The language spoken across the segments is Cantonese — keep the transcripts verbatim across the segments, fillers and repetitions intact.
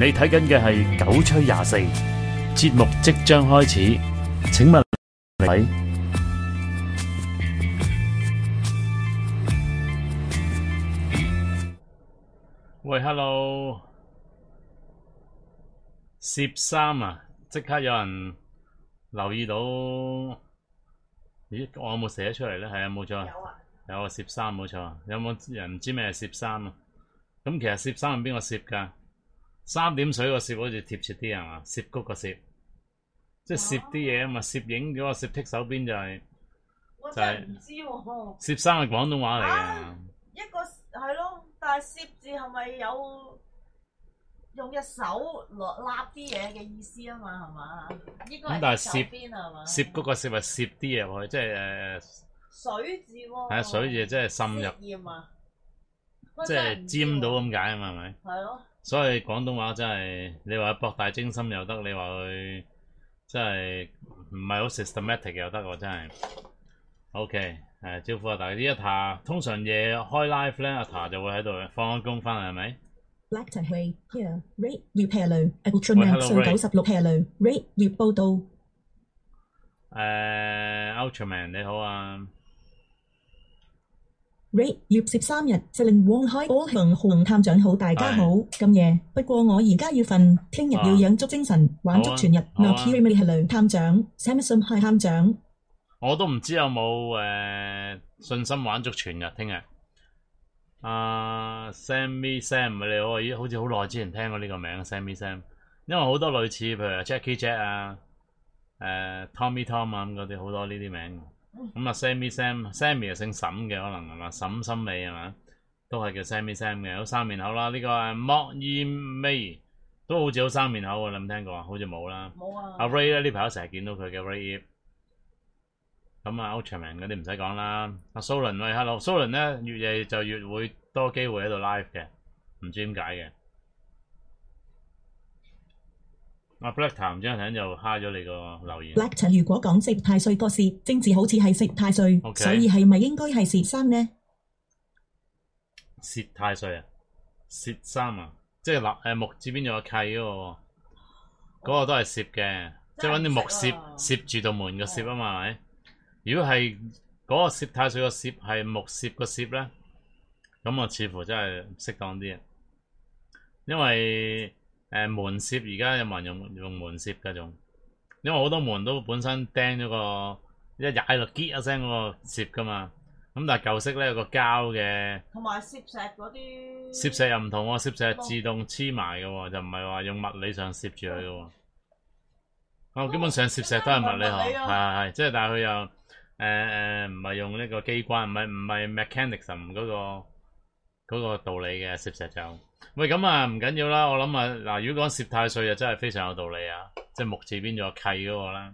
你睇緊嘅係九吹廿四節目即將開始，請問你位？喂 ，hello， 攝三啊，即刻有人留意到，咦，我有冇寫出嚟咧？係啊，冇錯，有啊，有啊，攝三冇錯，有冇人唔知咩係攝三啊？咁其實攝三係邊個攝㗎？三點水個攝好似貼切啲係嘛？攝谷個攝，即係攝啲嘢啊嘛。攝影嗰個攝剔手邊就係、是、就係、是、唔知喎。攝三係廣東話嚟嘅、啊。 一個係咯，但係攝字係咪有用隻手落立啲嘢嘅意思啊嘛？係嘛？應該係手邊係嘛？ 攝谷個攝係攝啲嘢入去，即係誒水字喎。 係啊，水字即係滲入，即係沾到咁解啊嘛？係咪？係咯。所以廣東話真係，你話博大精深又得，你話佢真係唔係好 systematic 又得喎，真係。OK，誒招呼下大家。阿塔通常夜開 live 咧，阿塔就會喺度放咗工翻嚟係咪 ？Black Tattoo here rate 月平路 Ultraman 數九十六平路 rate 月報道。 誒 Ultraman 你好啊。 Rate 月十三日就令汪開波行紅探長好，大家好。咁夜，不過我而家要瞓，聽日要養足精神，玩足全日。嗱 Kiri 係雷探長 ，Samson 係探長。 我都唔知有冇誒信心玩足全日聽日。啊 Sammy Sam 你好啊，咦好似好耐之前聽過呢個名 Sammy Sam， 因為好多類似譬如 Jackie Jack 啊、誒 Tommy Tom 啊咁嗰啲好多呢啲名。咁啊 Sammy Sam，Sammy 係姓沈嘅可能係嘛？沈心美係嘛？都係叫 Sammy Sam 嘅，好生面口啦。呢、這個係莫艷薇都好似好生面口喎，你有冇聽過啊？好似冇啦。冇啊。阿 Ray 咧呢排都成日見到佢嘅 Ray。咁啊 Ultraman 嗰啲唔使講啦。阿蘇倫喂 hello， 蘇倫咧越夜就越會多機會喺度 live 嘅，唔知點解嘅。阿 Black 談張婷就蝦咗你個留言。 Black 陳如果講攝太歲個攝，正字好似係攝太歲，okay. 所以係咪應該係攝三呢？ 攝太歲啊，攝三啊，即係立誒木字邊有個契嗰、那個，嗰、那個都係攝嘅，即係揾啲木攝攝住道門個攝啊嘛，係咪？如果係嗰個攝太歲個攝係木攝個攝咧，咁啊似乎真係適當啲啊，因為。誒、呃、門攝而家有冇人用用門攝嗰種？因為好多門都本身釘咗個一踩落結一聲嗰個攝噶嘛。咁但係舊式咧有個膠嘅， 同埋攝石嗰啲。 攝石又唔同喎，攝石係自動黐埋嘅喎，就唔係話用物理上攝住佢嘅喎。哦，基本上攝石都係物理學，係係係，即係但係佢又誒誒唔係用呢個機關，唔係唔係 mechanism 嗰個嗰個道理嘅攝石就。喂，咁啊唔緊要啦，我諗啊嗱，如果講攝太歲就真係非常有道理啊，即係木字邊咗契嗰個啦。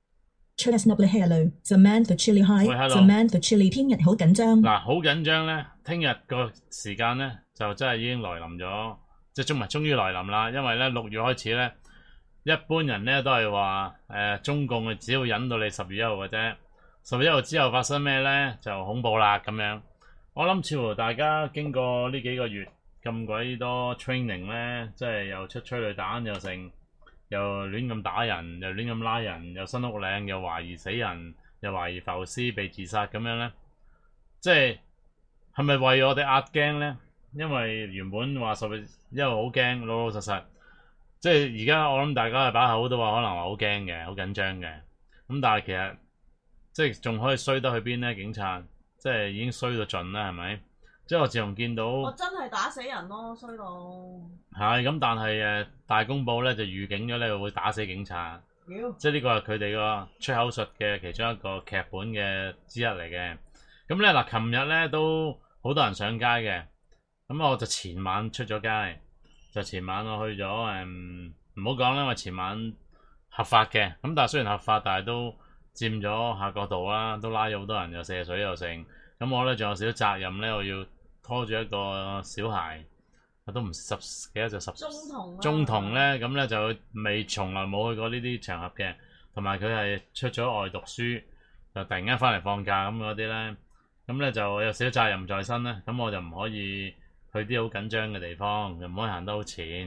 喂 hello， 聽日好緊張。 嗱，好緊張咧，聽日個時間咧就真係已經來臨咗，即係終埋終於來臨啦。因為咧六月開始咧，一般人咧都係話誒中共啊只要忍到你十月一號嘅啫，十月一號之後發生咩咧就恐怖啦咁樣。我諗似乎大家經過呢幾個月。咁鬼多 training 咧，即係又出催淚彈，又成，又亂咁打人，又亂咁拉人，又新屋嶺，又懷疑死人，又懷疑浮屍被自殺咁樣咧，即係係咪為我哋壓驚咧？因為原本話十月一號好驚，老老實實，即係而家我諗大家係把口都話可能話好驚嘅，好緊張嘅，咁但係其實即係仲可以衰得去邊咧？警察即係已經衰到盡啦，係咪？即係我自從見到， 我真係打死人咯，衰到。 係咁，但係誒大公報咧就預警咗咧會打死警察。即係呢個係佢哋個出口術嘅其中一個劇本嘅之一嚟嘅。咁咧嗱，琴日咧都好多人上街嘅。咁我就前晚出咗街，就前晚我去咗誒，唔好講啦，因為前晚合法嘅。咁但係雖然合法，但係都佔咗下個度啦，都拉咗好多人，又射水又剩。咁我咧仲有少少責任咧，我要。拖住一個小孩，我都唔十幾多就十中童中童咧，咁咧就未從來冇去過呢啲場合嘅，同埋佢係出咗外讀書，就突然間翻嚟放假咁嗰啲咧，咁咧就有少少責任在身咧，咁我就唔可以去啲好緊張嘅地方，又唔可以行得好前，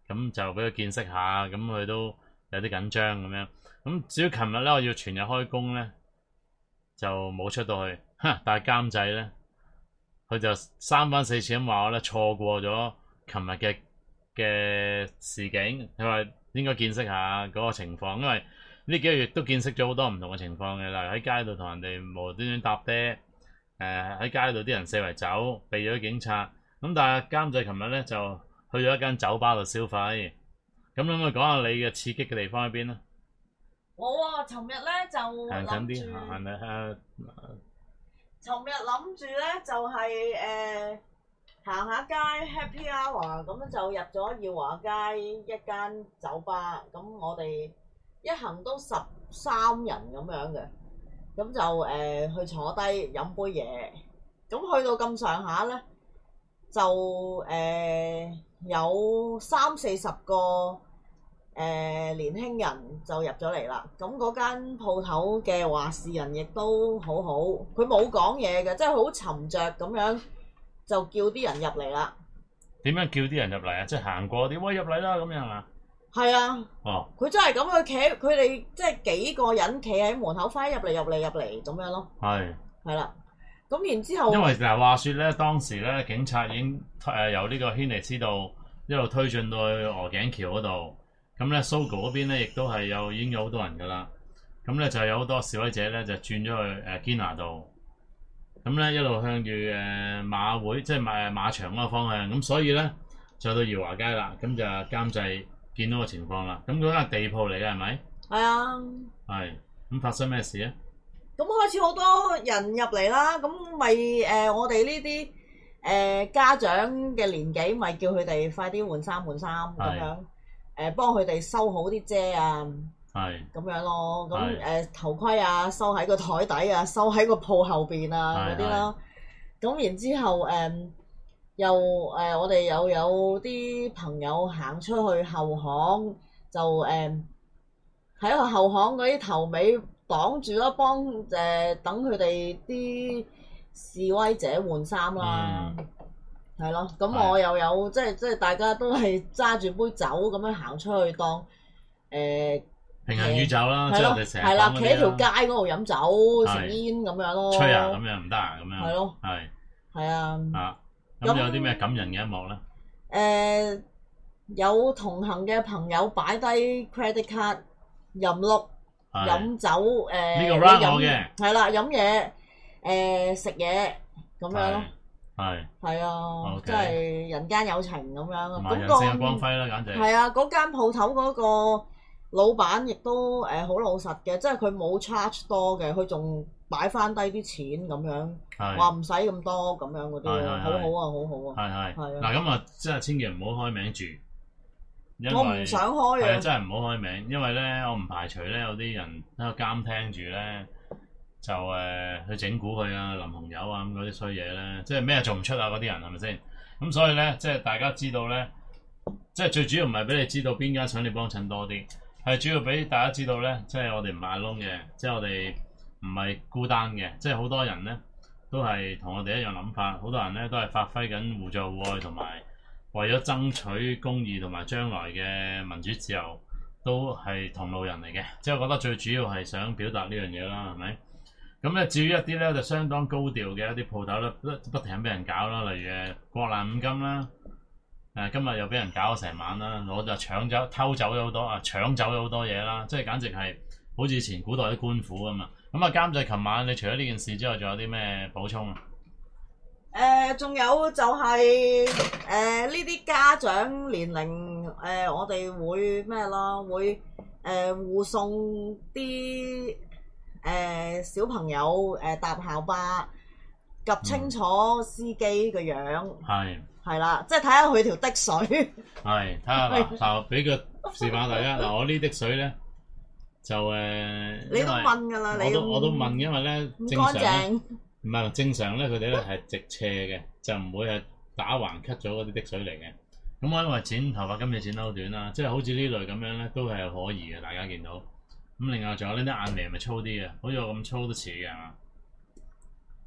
咁就俾佢見識下，咁佢都有啲緊張咁樣。咁至於琴日咧，我要全日開工咧，就冇出到去，但係監製咧，佢就三番四次咁話我咧錯過咗琴日嘅嘅事景，佢話應該見識下嗰個情況，因為呢幾個月都見識咗好多唔同嘅情況嘅，例如喺街度同人哋無端端搭爹，誒、呃、喺街度啲人四圍走，避咗警察。咁但係監製琴日咧就去咗一間酒吧度消費。咁你可唔可以講下你嘅刺激嘅地方喺邊咧？ 我啊，尋日咧就行近啲， 諗住， 行嚟誒。 尋日諗住咧就係誒行下街 Happy Hour，咁就入咗耀華街一間酒吧，咁我哋一行都十三人咁樣嘅，咁就誒、呃、去坐低飲杯嘢，咁去到咁上下咧，就誒、呃、有三四十個誒、呃、年輕人就入咗嚟啦。咁嗰間鋪頭嘅話事人亦都好好，佢冇講嘢嘅，即係好沉着咁樣就叫啲人入嚟啦。 點樣叫啲人入嚟啊？即係行過啲，喂入嚟啦咁樣啊？ 係啊， 哦， 佢真係咁，佢企，佢哋即係幾個人企喺門口，快入嚟入嚟入嚟咁樣咯。 係。 係啦，咁然之後， 因為嗱話説咧，當時咧警察已經誒、呃、由呢個軒尼詩道一路推進到去鵝頸橋嗰度，咁咧 Sogo 嗰邊咧亦都係有已經有好多人噶啦，咁咧就有好多示威者咧就轉咗去誒堅拿道，咁咧一路向住誒、呃、馬會即係馬馬場嗰個方向，咁所以咧就到耀華街啦，咁就監製見到個情況啦，咁嗰間地鋪嚟嘅係咪？ 係啊。 係，咁發生咩事啊？ 咁開始好多人入嚟啦，咁咪誒我哋呢啲誒家長嘅年紀，咪叫佢哋快啲換衫換衫咁樣，誒幫佢哋收好啲遮啊， 係咁樣咯。咁係誒、呃、頭盔啊，收喺個台底啊，收喺個鋪後邊啊嗰啲啦。咁然之後誒、呃、又誒、呃、我哋又有啲朋友行出去後巷，就誒喺個後巷嗰啲頭尾擋住啦，幫誒、呃、等佢哋啲示威者換衫啦，係咯、嗯。咁我又有即係即係大家都係揸住杯酒咁樣行出去當誒、呃、 平行宇宙啦， 即係我哋成日係啦，企喺條街嗰度飲酒食煙咁樣咯， 吹啊咁樣唔得啊咁樣， 係咯， 係係啊。 啊，咁有啲咩感人嘅一幕咧？ 誒、呃、有同行嘅朋友擺低 credit card 飲碌。飲酒誒，呢、呃、 個 round 我嘅係啦，飲嘢誒食嘢咁樣咯， 係係啊，即係人間有情咁樣。 咁人性嘅光輝啦，簡直係啊！嗰間鋪頭嗰個老闆亦都誒好老實嘅，即係佢冇 charge 多嘅，佢仲擺翻低啲錢咁樣，話唔使咁多咁樣嗰啲，好好啊，好好啊， 係係係啊。 嗱咁啊，即係千祈唔好開名住。 我唔想開嘅， 係啊，真係唔好開名，因為咧，我唔排除咧有啲人喺度監聽住咧，就誒、呃、去整蠱佢啊、淋紅油啊咁嗰啲衰嘢咧，即係咩做唔出啊嗰啲人係咪先？咁所以咧，即係大家知道咧，即係最主要唔係俾你知道邊間想你幫襯多啲，係主要俾大家知道咧，即係我哋唔係窿嘅，即係我哋唔係孤單嘅，即係好多人咧都係同我哋一樣諗法，好多人咧都係發揮緊互助互愛同埋。為咗爭取公義同埋將來嘅民主自由，都係同路人嚟嘅。即係我覺得最主要係想表達呢樣嘢啦，係咪？咁咧，至於一啲咧就相當高調嘅一啲鋪頭咧，不不停俾人搞啦，例如誒國難五金啦，誒今日又俾人搞咗成晚啦，攞就搶走、偷走咗好多啊，搶走咗好多嘢啦，即係簡直係好似以前古代啲官府啊嘛。咁啊，監製，琴晚你除咗呢件事之外，仲有啲咩補充啊？ 誒，仲、呃、有就係誒呢啲家長年齡誒、呃，我哋會咩咯？會誒、呃、護送啲誒、呃、小朋友誒、呃、搭校巴，及清楚司機嘅樣，係係啦，即係睇下佢條的水。係睇下嗱，就俾個示範大家嗱，我呢滴水咧就誒，呃、你都問㗎啦，你我都我都問，因為咧正常。唔係正常咧，佢哋咧係直斜嘅，就唔會係打橫 cut 咗嗰啲滴水嚟嘅。咁我因為剪頭髮今日剪得好短啦，即係好似呢類咁樣咧，都係可以嘅。大家見到咁，另外仲有呢啲眼眉係咪粗啲嘅？好似我咁粗都似嘅係嘛？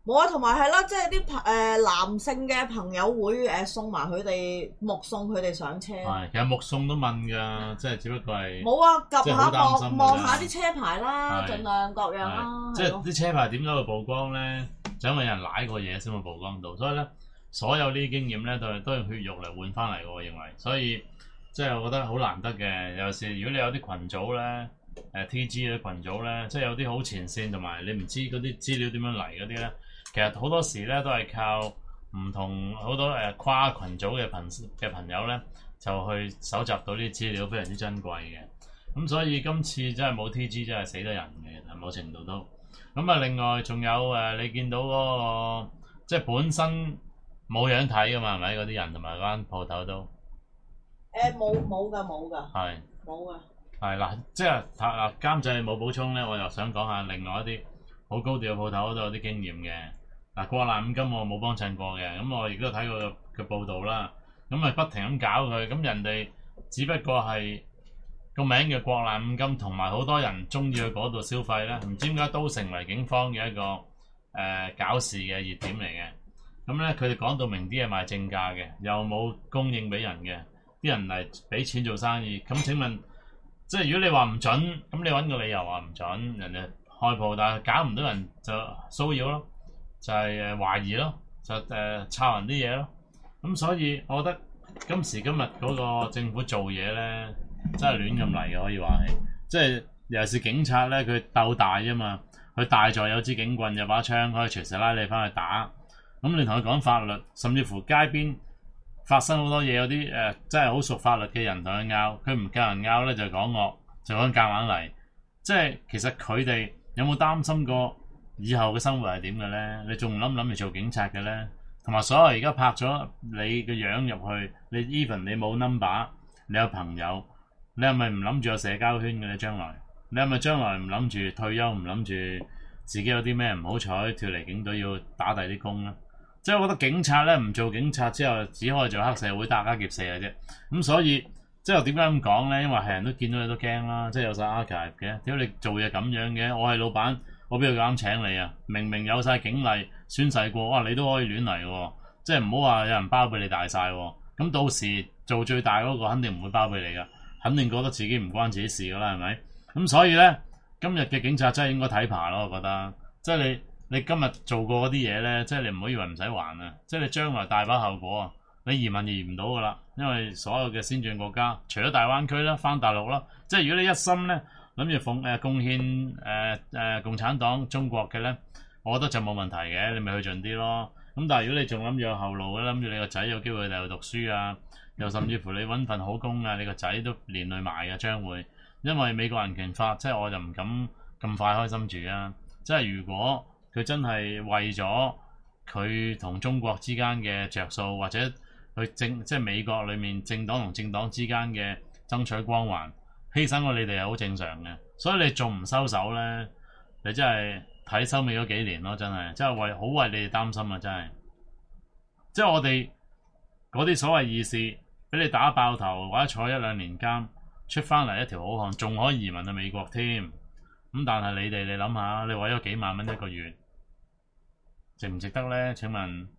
冇啊，同埋係啦，即係啲朋誒男性嘅朋友會誒送埋佢哋目送佢哋上車。 係，其實目送都問㗎，即係只不過係冇啊，及即係好下擔心㗎望望下啲車牌啦， 係盡量各樣啦。 即係啲車牌點解會曝光咧？就因為有人舐過嘢先會曝光到，所以咧所有呢啲經驗咧都係都係血肉嚟換翻嚟嘅，我認為。所以即係我覺得好難得嘅。有時如果你有啲群組咧，誒 T G 嗰啲群組咧，即係有啲好前線同埋你唔知嗰啲資料點樣嚟嗰啲咧。其實好多時咧都係靠唔同好多誒、呃、跨群組嘅朋嘅朋友咧，就去搜集到啲資料，非常之珍貴嘅。咁所以今次真係冇 T G 真係死得人嘅，其實某程度都。咁啊，另外仲有誒、呃，你見到嗰、那個即係本身冇樣睇噶嘛，係咪嗰啲人同埋間鋪頭都？ 誒冇冇㗎冇㗎， 係冇㗎。 係嗱，即係嗱監製冇補充咧，我又想講下另外一啲好高調嘅鋪頭都有啲經驗嘅。嗱，國難五金我冇幫襯過嘅，咁我亦都睇過嘅嘅報道啦。咁咪不停咁搞佢，咁人哋只不過係個名叫國難五金，同埋好多人中意去嗰度消費咧，唔知點解都成為警方嘅一個誒、呃、搞事嘅熱點嚟嘅。咁咧佢哋講到明啲係賣正價嘅，又冇供應俾人嘅，啲人嚟俾錢做生意。咁請問，即係如果你話唔準，咁你揾個理由話唔準，人哋開鋪，但係搞唔到人就騷擾咯。就係誒懷疑咯，就誒抄、呃、人啲嘢咯，咁所以我覺得今時今日嗰個政府做嘢咧，真係亂咁嚟嘅，可以話係，即係尤其是警察咧，佢鬥大啫嘛，佢大在有支警棍有把槍，可以隨時拉你翻去打。咁你同佢講法律，甚至乎街邊發生好多嘢，有啲誒、呃、真係好熟法律嘅人同佢拗，佢唔夠人拗咧就講惡，就講夾硬嚟。即係其實佢哋有冇擔心過以後嘅生活係點嘅咧？你仲諗唔諗住做警察嘅咧？同埋所有而家拍咗你嘅樣入去，你 even 你冇 number， 你有朋友，你係咪唔諗住有社交圈嘅咧？將來你係咪將來唔諗住退休，唔諗住自己有啲咩唔好彩脫離警隊要打第啲工咧？即係我覺得警察咧唔做警察之後，只可以做黑社會打家劫舍嘅啫。咁所以即係點解咁講咧？因為係人都見到你都驚啦，即係有晒 archive 嘅。點解你做嘢咁樣嘅？我係老闆。我邊度敢請你啊？明明有晒警例宣誓過，哇！你都可以亂嚟喎，即係唔好話有人包庇你大晒喎。咁到時做最大嗰個肯定唔會包庇你噶，肯定覺得自己唔關自己事噶啦，係咪？咁所以咧，今日嘅警察真係應該睇扒咯，我覺得。即係你你今日做過嗰啲嘢咧，即係你唔好以為唔使還啊！即係你將來大把後果啊！你移民移唔到噶啦，因為所有嘅先進國家，除咗大灣區啦，返大陸啦，即係如果你一心咧，諗住奉誒貢獻誒誒共產黨中國嘅咧，我覺得就冇問題嘅，你咪去盡啲咯。咁但係如果你仲諗住有後路咧，諗住你個仔有機會去大陸讀書啊，又甚至乎你揾份好工啊，你個仔都連累埋嘅將會，因為美國人權法，即係我就唔敢咁快開心住啊。即係如果佢真係為咗佢同中國之間嘅着數，或者佢政即係美國裡面政黨同政黨之間嘅爭取光環，犧牲過你哋係好正常嘅，所以你仲唔收手咧？你真係睇收尾嗰幾年咯，真係真係為好為你哋擔心啊！真係，即係我哋嗰啲所謂義士，俾你打爆頭或者坐一兩年監，出翻嚟一條好漢，仲可以移民去美國添。咁但係你哋，你諗下，你為咗幾萬蚊一個月，值唔值得咧？請問？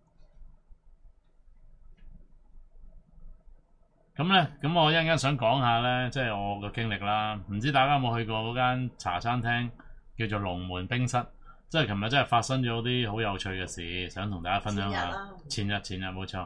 咁咧，咁我一陣間想講下咧，即係我嘅經歷啦。唔知大家有冇去過嗰間茶餐廳叫做龍門冰室？即係琴日真係發生咗啲好有趣嘅事，想同大家分享下。前日前日冇錯。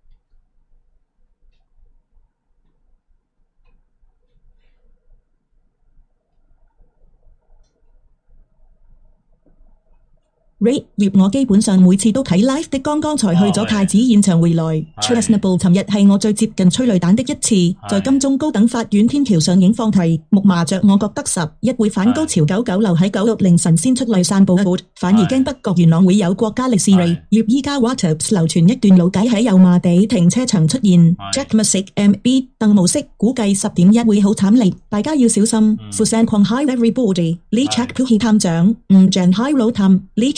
Ray 葉我基本上每次都睇 live 的，剛剛才去咗太子現場回來。Trustable 尋日係我最接近催淚彈的一次，在金鐘高等法院天橋上映放題目麻雀，我覺得十一會反高潮九九留喺九六凌晨先出嚟散步，反而驚北角元朗會有國家歷史 Ray 葉依家 WhatsApp 流傳一段老解喺油麻地停車場出現 Jack Music M B 鄧模式，估計十點一會好慘烈，大家要小心。富山狂 Hi everybody，Lee Check 飄氣探長，吳鄭 Hi 老探 Lee Check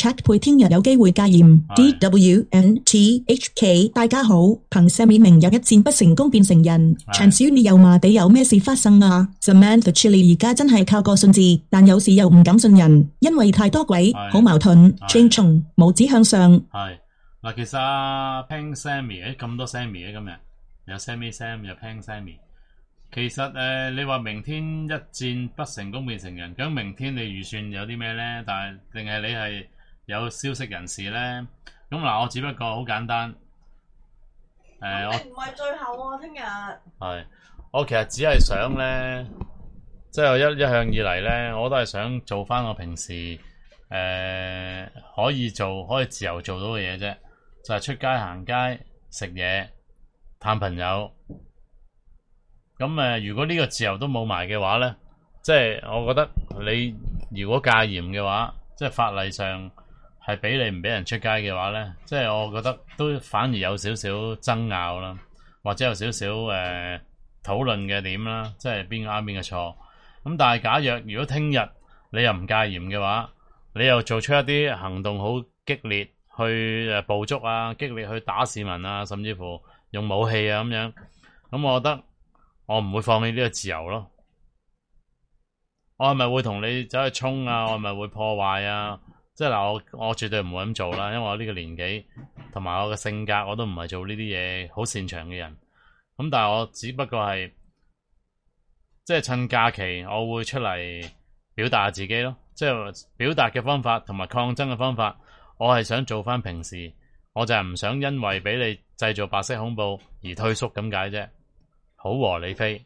Cat 配聽日有機會戒嚴。 係 D W N T H K 大家好，憑 Sammy 明日一戰不成功變成人， 係陳小你油麻地有咩事發生啊 ？Samantha Chili 而家真係靠個信字，但有時又唔敢信人，因為太多鬼， 係好矛盾。 係 Jane 松拇指向上。 係嗱，其實阿 Pang Sammy 誒咁多 Sammy 嘅今日有 Sammy Sam 有 Pang Sammy。其實誒、呃，你話明天一戰不成功變成人，咁明天你預算有啲咩咧？但係定係你係有消息人士咧？咁嗱，我只不過好簡單，誒、呃，我唔係最後喎，聽日。 係我其實只係想咧，即係我一一向以嚟咧，我都係想做翻我平時誒、呃、可以做可以自由做到嘅嘢啫，就係、是、出街行街食嘢探朋友。咁誒，如果呢個自由都冇埋嘅話咧，即係我覺得你如果戒嚴嘅話，即係法例上係俾你唔俾人出街嘅話咧，即係我覺得都反而有少少爭拗啦，或者有少少誒討論嘅點啦，即係邊個啱邊個錯。咁但係假若如果聽日你又唔戒嚴嘅話，你又做出一啲行動好激烈去誒捕捉啊，激烈去打市民啊，甚至乎用武器啊咁樣，咁我覺得我唔會放棄呢個自由咯。我係咪會同你走去衝啊？我係咪會破壞啊？即係嗱，我我絕對唔會咁做啦，因為我呢個年紀同埋我嘅性格，我都唔係做呢啲嘢好擅長嘅人。咁但係我只不過係即係趁假期，我會出嚟表達下自己咯。即係表達嘅方法同埋抗爭嘅方法，我係想做翻平時，我就係唔想因為俾你製造白色恐怖而退縮咁解啫。好和理非。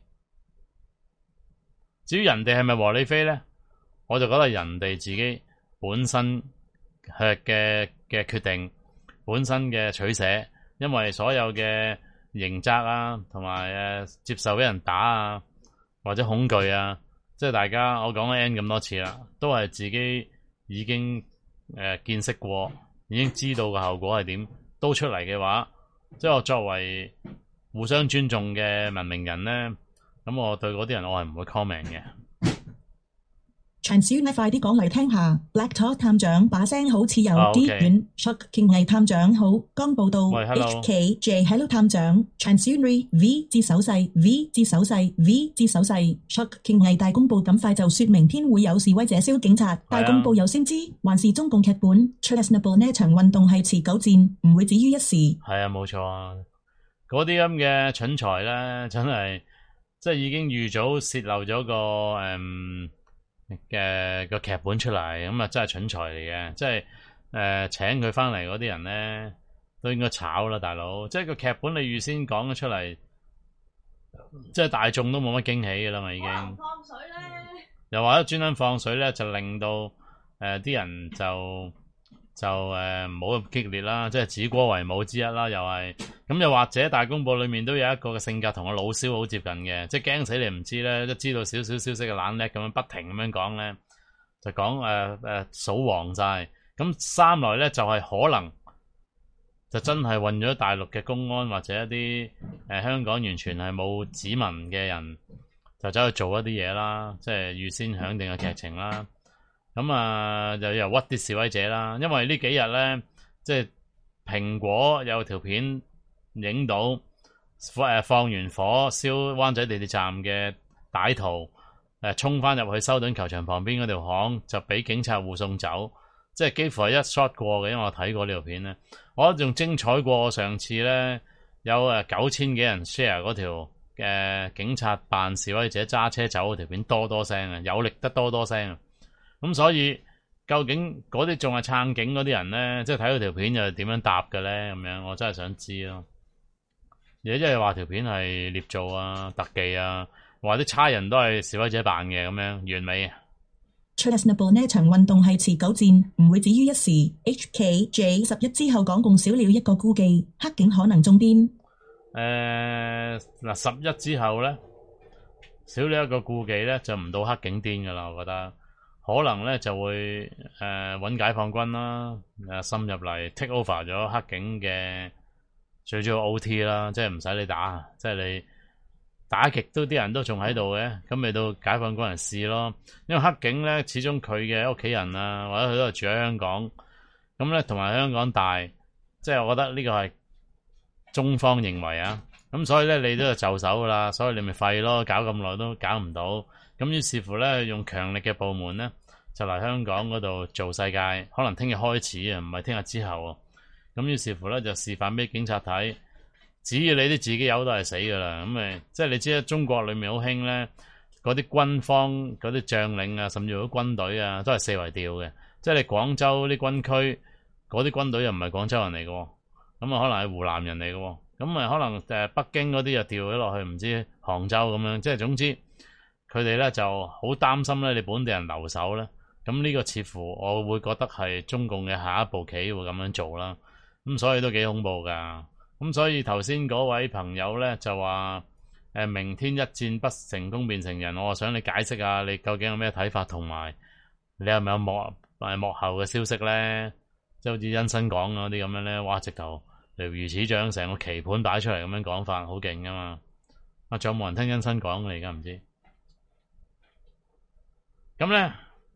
至於人哋係咪和理非咧，我就覺得人哋自己本身嘅嘅嘅決定，本身嘅取捨，因為所有嘅刑責啊，同埋誒接受俾人打啊，或者恐懼啊，即係大家我講咗 N 咁多次啦，都係自己已經誒、呃、見識過，已經知道個後果係點，都出嚟嘅話，即係我作為互相尊重嘅文明人咧，咁我對嗰啲人我係唔會 comment 嘅。 陳小你快啲講嚟聽下 ，Black Talk 探長把聲好似有啲遠。Chuck King 毅探長好，剛報道。 喂 ，Hello。 H K J Hello 探長，陳小 V V 至手勢 V 至手勢 V 至手勢 ，Chuck King 毅大公報咁快就說明天會有示威者燒警察，大公報有先知，還是中共劇本 ？Trustable 呢場運動係持久戰，唔會止於一時。 係啊，冇錯啊。嗰啲咁嘅蠢材咧，真係即係已經預早泄漏咗個誒嘅個劇本出嚟，咁啊真係蠢材嚟嘅。即係誒、呃、請佢翻嚟嗰啲人咧，都應該炒啦，大佬。即係個劇本你預先講咗出嚟，即係大眾都冇乜驚喜噶啦嘛，已經。 放水咧， 又或者專登放水咧，就令到誒啲、呃、人就。就誒唔好咁激烈啦，即係指戈為武之一啦，又係咁。又或者大公報裏面都有一個嘅性格同我老蕭好接近嘅，即係驚死你唔知咧，一知道少少消息嘅懶叻咁樣不停咁樣講咧，就講誒誒數黃晒。咁三來咧就係、是、可能就真係混咗大陸嘅公安或者一啲誒、呃、香港完全係冇指紋嘅人，就走去做一啲嘢啦，即係預先響定嘅劇情啦。咁啊，就又屈啲示威者啦，因為呢幾日咧，即係蘋果有條片影到誒放完火燒灣仔地鐵站嘅歹徒誒衝翻入去修頓球場旁邊嗰條巷，就俾警察護送走，即係幾乎係一 shot 過嘅。因為我睇過呢條片咧，我覺得仲精彩過上次咧有誒九千幾人 share 嗰條嘅警察扮示威者揸車走嗰條片多多聲啊，有力得多多聲啊！咁所以究竟嗰啲仲係撐警嗰啲人咧，即係睇到條片又點樣答嘅咧？咁樣我真係想知咯。而家即係話條片係捏造啊、特技啊，話啲差人都係示威者扮嘅咁樣，完美啊 Trustable 呢場運動係持久戰，唔會止於一時。H K J 十一之後港共少了一個顧忌，黑警可能中邊？ 誒嗱，十一之後咧少了一個顧忌咧，就唔到黑警癲噶啦，我覺得。可能咧就會誒揾、呃、解放軍啦，誒滲入嚟 take over 咗黑警嘅最主要 O T 啦，即係唔使你打，即係你打極都啲人都仲喺度嘅，咁咪到解放軍人試咯。因為黑警咧始終佢嘅屋企人啊，或者佢都係住喺香港， 咁咧同埋香港大，即係我覺得呢個係中方認為啊。咁所以咧你都係就手噶啦，所以你咪廢咯，搞咁耐都搞唔到。咁於是乎咧，用強力嘅部門咧，就嚟香港嗰度做世界，可能聽日開始啊，唔係聽日之後啊。咁於是乎咧，就示範俾警察睇，只要你啲自己友都係死噶啦。咁誒，即係你知啦，中國裏面好興咧，嗰啲軍方嗰啲將領啊，甚至乎軍隊啊，都係四圍調嘅。即係你廣州啲軍區嗰啲軍隊又唔係廣州人嚟嘅，咁啊可能係湖南人嚟嘅，咁啊可能誒北京嗰啲又調咗落去唔知杭州咁樣。即係總之佢哋咧就好擔心咧，你本地人留守咧。咁呢個似乎我會覺得係中共嘅下一步棋會咁樣做啦。咁所以都幾恐怖噶。咁所以頭先嗰位朋友咧就話誒明天一戰不成功便成仁，我想你解釋下你究竟有咩睇法，同埋你係咪有幕誒幕後嘅消息咧？即係好似殷新講嗰啲咁樣咧，哇！直頭如如此將成個棋盤擺出嚟咁樣講法，好勁噶嘛。啊，仲有冇人聽殷新講？你而家唔知。咁咧。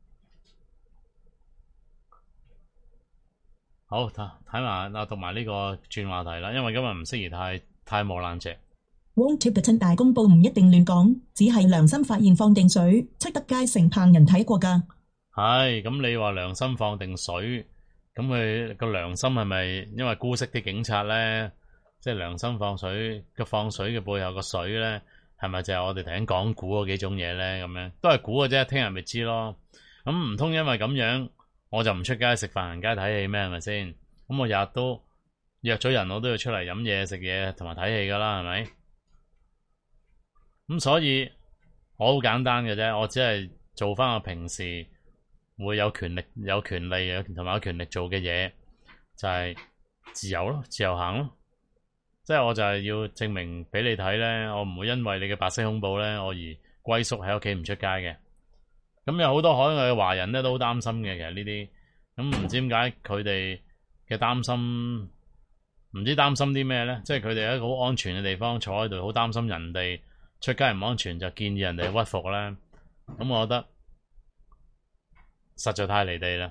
好睇睇埋啊，讀埋呢個轉話題啦，因為今日唔適宜太太磨爛蓆。 Wong Tibetan 大公報唔一定亂講，只係良心發現放定水，出得街成棚人睇過㗎。 係咁，你話良心放定水，咁佢個良心係咪因為姑息啲警察咧？即係良心放水個放水嘅背後個水咧，係咪就係我哋頭先講估嗰幾種嘢咧？咁樣都係估嘅啫，聽日咪知咯。咁唔通因為咁樣？我就唔出街食飯行街睇戲咩？係咪先？咁我日日都約咗人，我都要出嚟飲嘢食嘢同埋睇戲噶啦，係咪？咁所以我好簡單嘅啫，我只係做翻我平時會有權力、有權利嘅同埋有權力做嘅嘢，就係自由咯，自由行咯。即係我就係要證明俾你睇咧，我唔會因為你嘅白色恐怖咧，我而龜縮喺屋企唔出街嘅。咁有好多海外嘅華人咧都好擔心嘅，其實呢啲咁唔知點解佢哋嘅擔心，唔知擔心啲咩咧？即係佢哋喺一個好安全嘅地方坐喺度，好擔心人哋出街唔安全，就建議人哋屈服咧。咁我覺得實在太離地啦。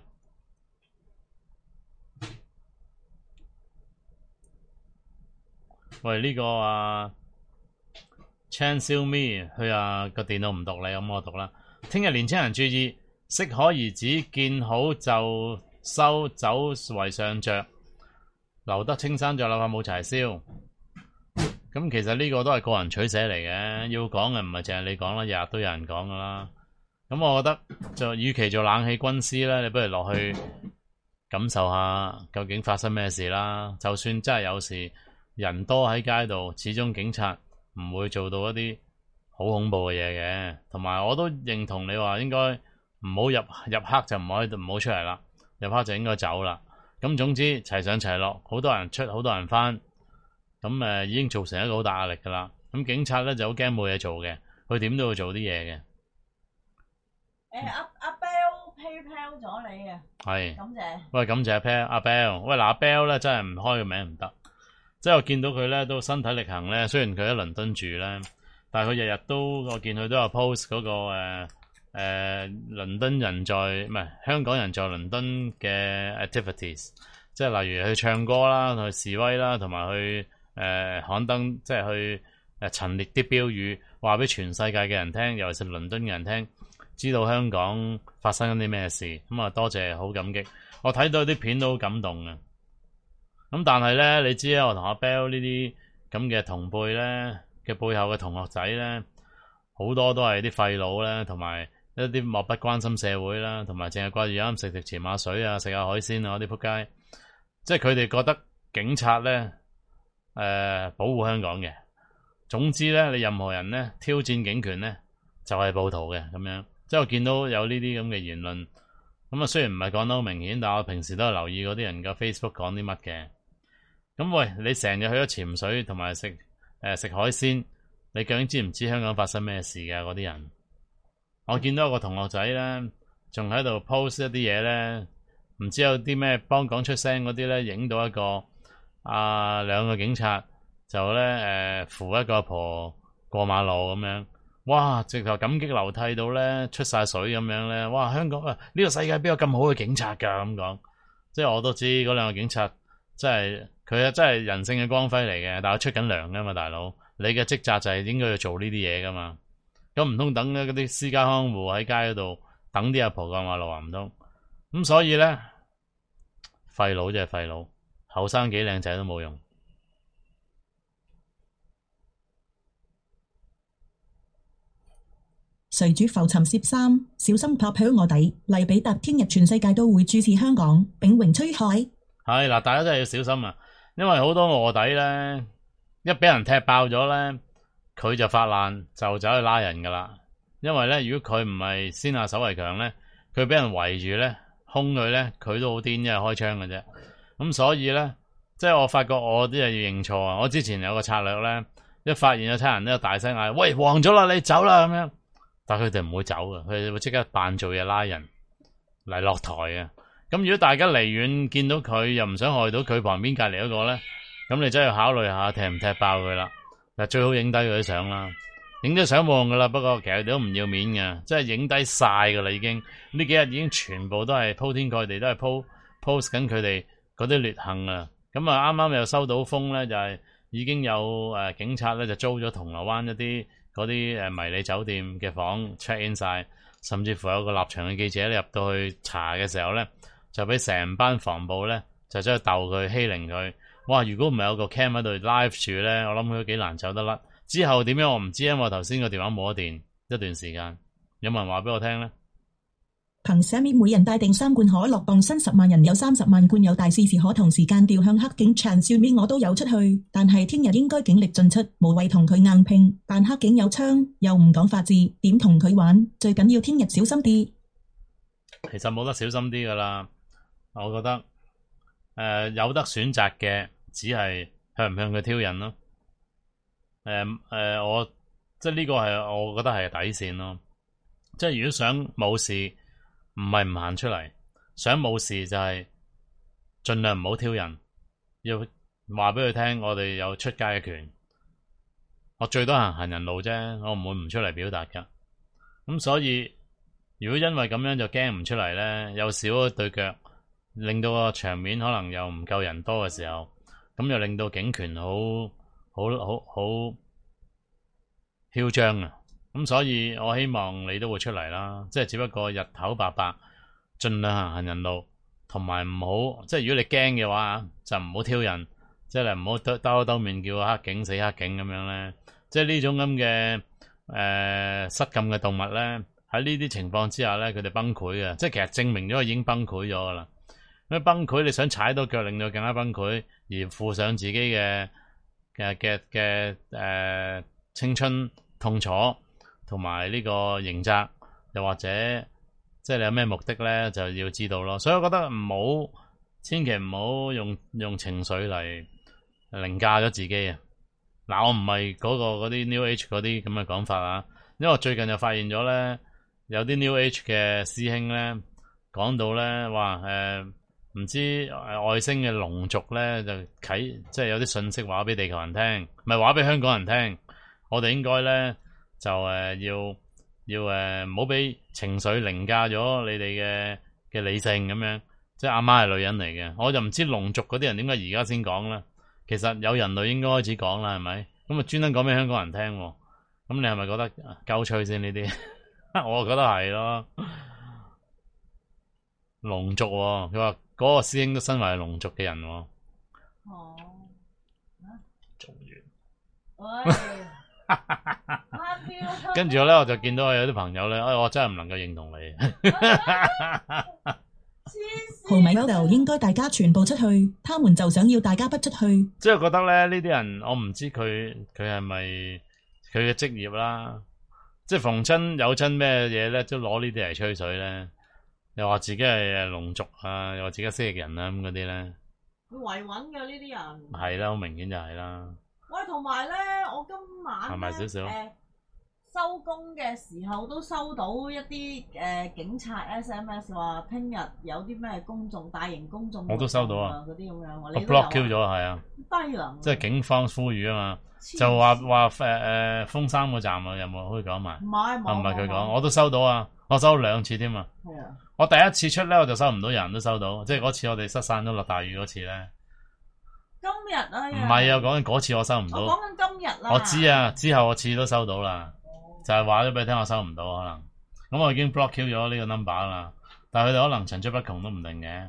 喂，呢、這個啊 Chan Xiaomi 佢啊個電腦唔讀你，咁我讀啦。聽日年青人注意，適可而止，見好就收，走為上着。留得青山在，哪怕冇柴燒。咁其實呢個都係個人取捨嚟嘅，要講嘅唔係淨係你講啦，日日都有人講噶啦。咁我覺得就與其做冷氣軍師咧，你不如落去感受下究竟發生咩事啦。就算真係有事，人多喺街度，始終警察唔會做到一啲好恐怖嘅嘢嘅。同埋我都認同你話應該唔好入入黑就唔可以唔好出嚟啦，入黑就應該走啦。咁總之齊上齊落，好多人出，好多人返，咁誒、呃、已經造成一個好大壓力噶啦。咁警察咧就好驚冇嘢做嘅，佢點都要做啲嘢嘅。 誒阿阿 Bell PayPal 咗你嘅， 係， 感謝。 喂，感謝阿 Bell，阿 Bell，喂嗱阿 Bell 咧真係唔開個名唔得，即係我見到佢咧都身體力行咧，雖然佢喺倫敦住咧，但係佢日日都我見佢都有 post 嗰、那個誒誒、呃呃、倫敦人在唔係香港人在倫敦嘅 activities， 即係例如去唱歌啦、去示威啦，同埋去誒、呃、刊登，即係去誒陳列啲標語，話俾全世界嘅人聽，尤其是倫敦嘅人聽。知道香港發生緊啲咩事，咁啊多謝，好感激。我睇到啲片都好感動嘅。咁但係咧，你知啊，我同阿 Bell 呢啲咁嘅同輩咧嘅背後嘅同學仔咧，好多都係啲廢佬咧，同埋一啲漠不關心社會啦，同埋淨係掛住啱食食潛下水啊、食下海鮮啊嗰啲仆街。即係佢哋覺得警察咧誒、呃、保護香港嘅。總之咧，你任何人咧挑戰警權咧，就係、是、暴徒嘅咁樣。即係我見到有呢啲咁嘅言論，咁啊雖然唔係講得好明顯，但係我平時都係留意嗰啲人嘅 Facebook 講啲乜嘅。咁喂，你成日去咗潛水同埋食誒食海鮮，你究竟知唔知香港發生咩事嘅嗰啲人？我見到有個同學仔咧，仲喺度 post 一啲嘢咧，唔知有啲咩幫港出聲嗰啲咧，影到一個啊兩個警察就咧誒、呃、扶一個阿婆過馬路咁樣。哇！直頭感激流涕到咧，出晒水咁樣咧。哇！香港啊，呢、這個世界邊有咁好嘅警察㗎？咁講， 即係我都知嗰兩個警察，即係佢啊，真係人性嘅光輝嚟嘅。但係出緊糧噶嘛，大佬，你嘅職責就係應該要做呢啲嘢噶嘛。咁唔通等嗰啲私家看護喺街嗰度等啲阿婆過馬路啊？唔通？咁所以咧，廢佬就係廢佬，後生幾靚仔都冇用。 誰主浮沉涉三，小心拍響我底。黎比達聽日全世界都會注視香港，炳榮吹海。 係嗱，大家真係要小心啊！因為好多臥底咧，一俾人踢爆咗咧，佢就發爛，就走去拉人噶啦。因為咧，如果佢唔係先下手為強咧，佢俾人圍住咧，兇佢咧，佢都好癲，因為開槍嘅啫。咁所以咧，即係我發覺我啲係要認錯啊！我之前有個策略咧，一發現有差人咧，大聲嗌：喂，黃咗啦，你走啦咁樣。但佢哋唔會走嘅，佢哋會即刻扮做嘢拉人嚟落台嘅。咁如果大家離遠見到佢又唔想害到佢旁邊隔離嗰個咧，咁你真係要考慮下踢唔踢爆佢啦。嗱，最好影低佢啲相啦，影啲相冇用噶啦。不過其實都唔要面嘅，即係影低晒噶啦已經。呢幾日已經全部都係鋪天蓋地都係 po post 緊佢哋嗰啲劣行啊。咁啊啱啱又收到風咧，就係、是、已經有誒、呃、警察咧就租咗銅鑼灣一啲嗰啲誒迷你酒店嘅房 check in 晒，甚至乎有個立場嘅記者入到去查嘅時候咧，就俾成班防暴咧就走去鬥佢欺凌佢。哇！如果唔係有個 cam 喺度 live 住咧，我諗佢都幾難走得甩。之後點樣我唔知，因為我頭先個電話冇咗電一段時間。有冇人話俾我聽咧？ 憑 Sammy 每人帶定三罐可樂，傍身十萬人有三十萬罐，有大事時可同時間調向黑警長笑面，我都有出去，但係聽日應該警力盡出，無謂同佢硬拼。但黑警有槍，又唔講法治，點同佢玩？最緊要聽日小心啲。 其實冇得小心啲噶啦，我覺得誒、呃、有得選擇嘅，只係向唔向佢挑釁咯。誒、呃、誒、呃，我即係呢個係我覺得係底線咯。即係如果想冇事，唔係唔行出嚟，想冇事就係盡量唔好挑釁，要話俾佢聽，我哋有出街嘅權。我最多行行人路啫，我唔會唔出嚟表達噶。咁所以如果因為咁樣就驚唔出嚟咧，有少咗對腳，令到個場面可能又唔夠人多嘅時候，咁又令到警權好好好好囂張啊！咁所以我希望你都會出嚟啦，即係只不過日頭白白，盡量行行人路，同埋唔好即係如果你驚嘅話，就唔好挑釁，即係唔好兜兜兜面叫黑警死黑警咁樣咧。即係呢種咁嘅誒失禁嘅動物咧，喺呢啲情況之下咧，佢哋崩潰嘅，即係其實證明咗佢已經崩潰咗噶啦。咁崩潰，你想踩到腳令到更加崩潰，而負上自己嘅嘅嘅嘅誒青春痛楚。同埋呢個刑責，又或者即係你有咩目的咧，就要知道咯。所以我覺得唔好，千祈唔好用用情緒嚟凌駕咗自己啊！嗱，我唔係嗰個嗰啲 New Age 嗰啲咁嘅講法啊，因為我最近就發現咗咧，有啲 New Age 嘅師兄咧講到咧，話誒唔知外星嘅龍族咧就啟，即係有啲信息話俾地球人聽，唔係話俾香港人聽，我哋應該咧。就誒、呃、要要誒唔好俾情緒凌駕咗你哋嘅嘅理性咁樣，即係阿媽係女人嚟嘅，我就唔知龍族嗰啲人點解而家先講啦。其實有人類應該開始講啦，係咪？咁啊專登講俾香港人聽，咁你係咪覺得鳩吹先呢啲？我覺得係咯，龍族喎、哦，佢話嗰個師兄都身為係龍族嘅人喎、哦。 哦， 做完。 跟住咧，我就見到有啲朋友咧，哎，我真係唔能夠認同你。 豪米 World 應該大家全部出去，他們就想要大家不出去。 即係覺得咧，呢啲人我唔知佢佢係咪佢嘅職業啦。即係逢親有親咩嘢咧，都攞呢啲嚟吹水咧，又話自己係誒龍族啊，又話自己蜥蜴人啊咁嗰啲咧。 佢維穩嘅呢啲人。 係啦，好明顯就係啦。 喂，同埋咧，我今晚係咪少少？ 誒收工嘅時候都收到一啲誒、呃、警察 S M S 話，聽日有啲咩公眾大型公眾我都收到啊， 嗰啲咁樣。我 block Q 咗係啊， 低能。即係警方呼籲啊嘛，就話話誒誒封三個站啊，有冇可以講埋？ 唔係， 唔係佢講，我都收到啊，我收咗兩次添啊。 係啊。 我第一次出咧，我就收唔到，人都收到，即係嗰次我哋失散咗落大雨嗰次咧。 今日啊， 唔係啊，講緊嗰次我收唔到。 我講緊今日啦。 我知啊，之後我次都收到啦，就係話咗俾你聽，我收唔到可能。咁我已經 block 咗呢個 number 啦，但係佢哋可能層出不窮都唔定嘅。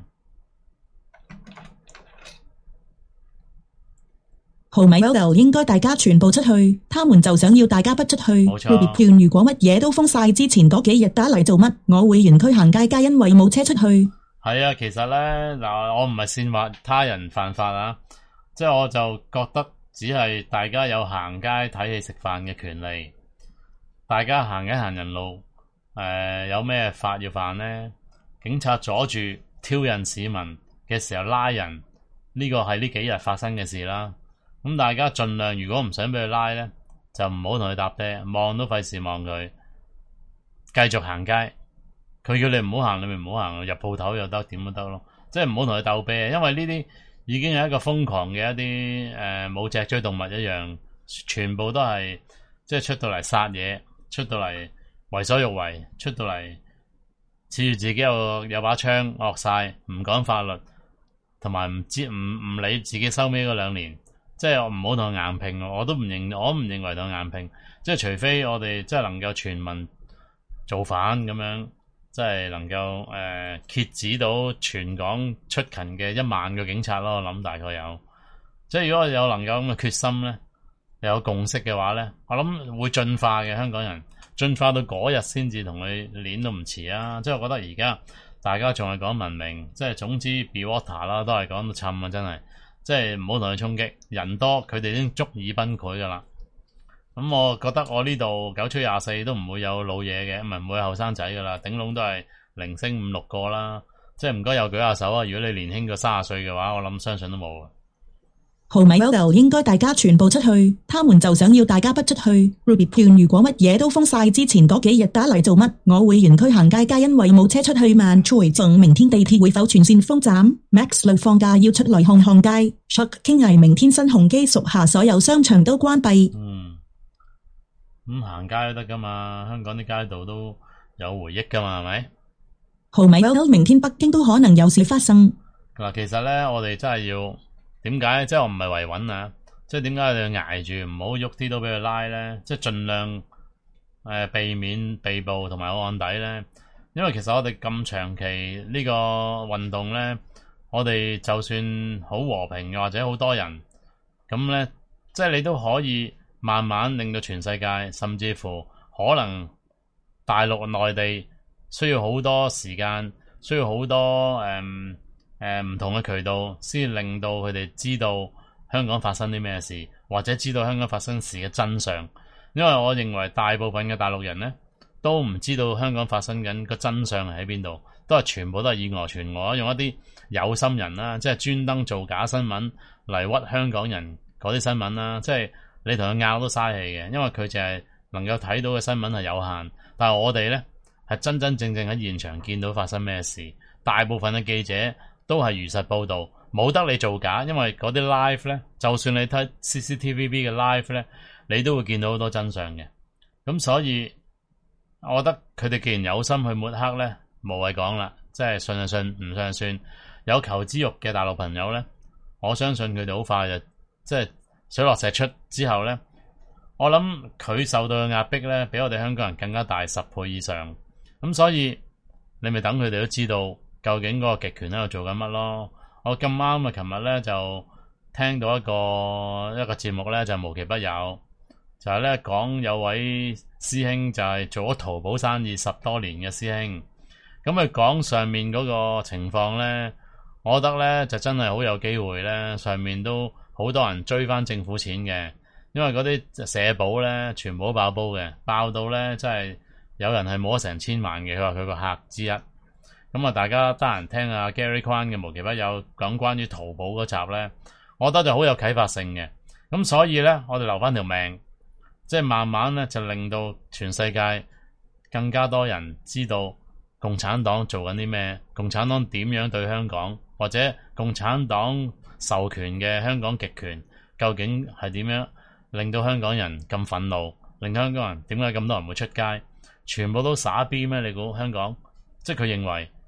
毫米有流應該大家全部出去，他們就想要大家不出去。 冇錯。 Ruby 勸如果乜嘢都封晒，之前嗰幾日打嚟做乜？我會園區行街，皆因為冇車出去。 係啊，其實咧嗱，我唔係煽惑他人犯法啊，即係我就覺得只係大家有行街睇戲食飯嘅權利，大家行緊行人路，誒、呃、有咩法要犯呢？警察阻住挑釁市民嘅時候拉人，呢個係呢幾日發生嘅事啦。咁大家盡量如果唔想俾佢拉咧，就唔好同佢搭爹，望都費事望佢，繼續行街。佢叫你唔好行，你咪唔好行，入鋪頭又得，點都得咯。即係唔好同佢鬥啤，因為呢啲已經係一個瘋狂嘅一啲誒冇脊椎動物一樣，全部都係即係出到嚟殺嘢，出到嚟為所欲為，出到嚟恃住自己有有把槍惡晒，唔講法律，同埋唔知唔唔理自己收尾嗰兩年，即係我唔好同佢硬拼，我都唔認，我唔認為同佢硬拼，即係除非我哋真係能夠全民造反咁樣。即係能夠誒、呃、揭止到全港出勤嘅一萬個警察咯，我諗大概有。即係如果有能夠咁嘅決心咧，有共識嘅話咧，我諗會進化嘅香港人，進化到嗰日先至同佢練都唔遲啊！即係我覺得而家大家仲係講文明，即係總之 be water 啦，都係講到沉啊！真係，即係唔好同佢衝擊，人多佢哋已經足以崩潰噶啦。咁我覺得我呢度九吹廿四都唔會有老嘢嘅，唔係唔會有後生仔噶啦，頂籠都係零星五六個啦。即係唔該又舉下手啊！如果你年輕過三十歲嘅話，我諗相信都冇。 毫米有流應該大家全部出去，他們就想要大家不出去。Ruby 勸如果乜嘢都封晒，之前嗰幾日打嚟做乜？我會園區行街，皆因為冇車出去。萬翠贈明天地鐵會否全線封斬 ？Max 路放假要出來看看街。Chuck 傾藝明天新鴻基屬下所有商場都關閉。 嗯。咁、嗯、行街都得噶嘛，香港啲街道都有回憶噶嘛，係咪？ 毫米有明天北京都可能有事發生。 嗱，其實咧，我哋真係要點解？即係我唔係維穩啊，即係點解你要挨住唔好喐啲都俾佢拉咧？即係盡量誒、呃、避免被捕同埋案底咧。因為其實我哋咁長期呢個運動咧，我哋就算好和平或者好多人咁咧，即係你都可以。慢慢令到全世界，甚至乎可能大陸內地需要好多時間，需要好多誒誒唔同嘅渠道，先令到佢哋知道香港發生啲咩事，或者知道香港發生事嘅真相。因為我認為大部分嘅大陸人呢，都唔知道香港發生緊個真相係喺邊度，都係全部都係以訛傳訛，用一啲有心人啦，即係專登做假新聞嚟屈香港人嗰啲新聞啦，即係。你同佢拗都嘥氣嘅，因為佢就係能夠睇到嘅新聞係有限，但係我哋咧係真真正正喺現場見到發生咩事。大部分嘅記者都係如實報導，冇得你造假，因為嗰啲 live 咧，就算你睇 C C T V B 嘅 live 咧，你都會見到好多真相嘅。咁所以，我覺得佢哋既然有心去抹黑咧，無謂講啦，即係信就信，唔信就算。有求知欲嘅大陸朋友咧，我相信佢哋好快就即係。水落石出之後咧，我諗佢受到嘅壓迫咧，比我哋香港人更加大十倍以上。咁所以你咪等佢哋都知道究竟嗰個極權喺度做緊乜咯。我咁啱啊，琴日咧就聽到一個一個節目咧，就無奇不有，就係咧講有位師兄就係做咗淘寶生意十多年嘅師兄。咁佢講上面嗰個情況咧，我覺得咧就真係好有機會咧，上面都。好多人追翻政府錢嘅，因為嗰啲社保咧全部都爆煲嘅，爆到咧真係有人係冇咗成千萬嘅。佢話佢個客之一。咁啊，大家得閒聽下 Gary Kwan 嘅無奇不有講關於淘寶嗰集咧，我覺得就好有啟發性嘅。咁所以咧，我哋留翻條命，即係慢慢咧就令到全世界更加多人知道共產黨做緊啲咩，共產黨點樣對香港，或者共產黨授權嘅香港極權究竟係點樣令到香港人咁憤怒，令香港人點解咁多人會出街，全部都傻 B 咩？你估香港即係佢認為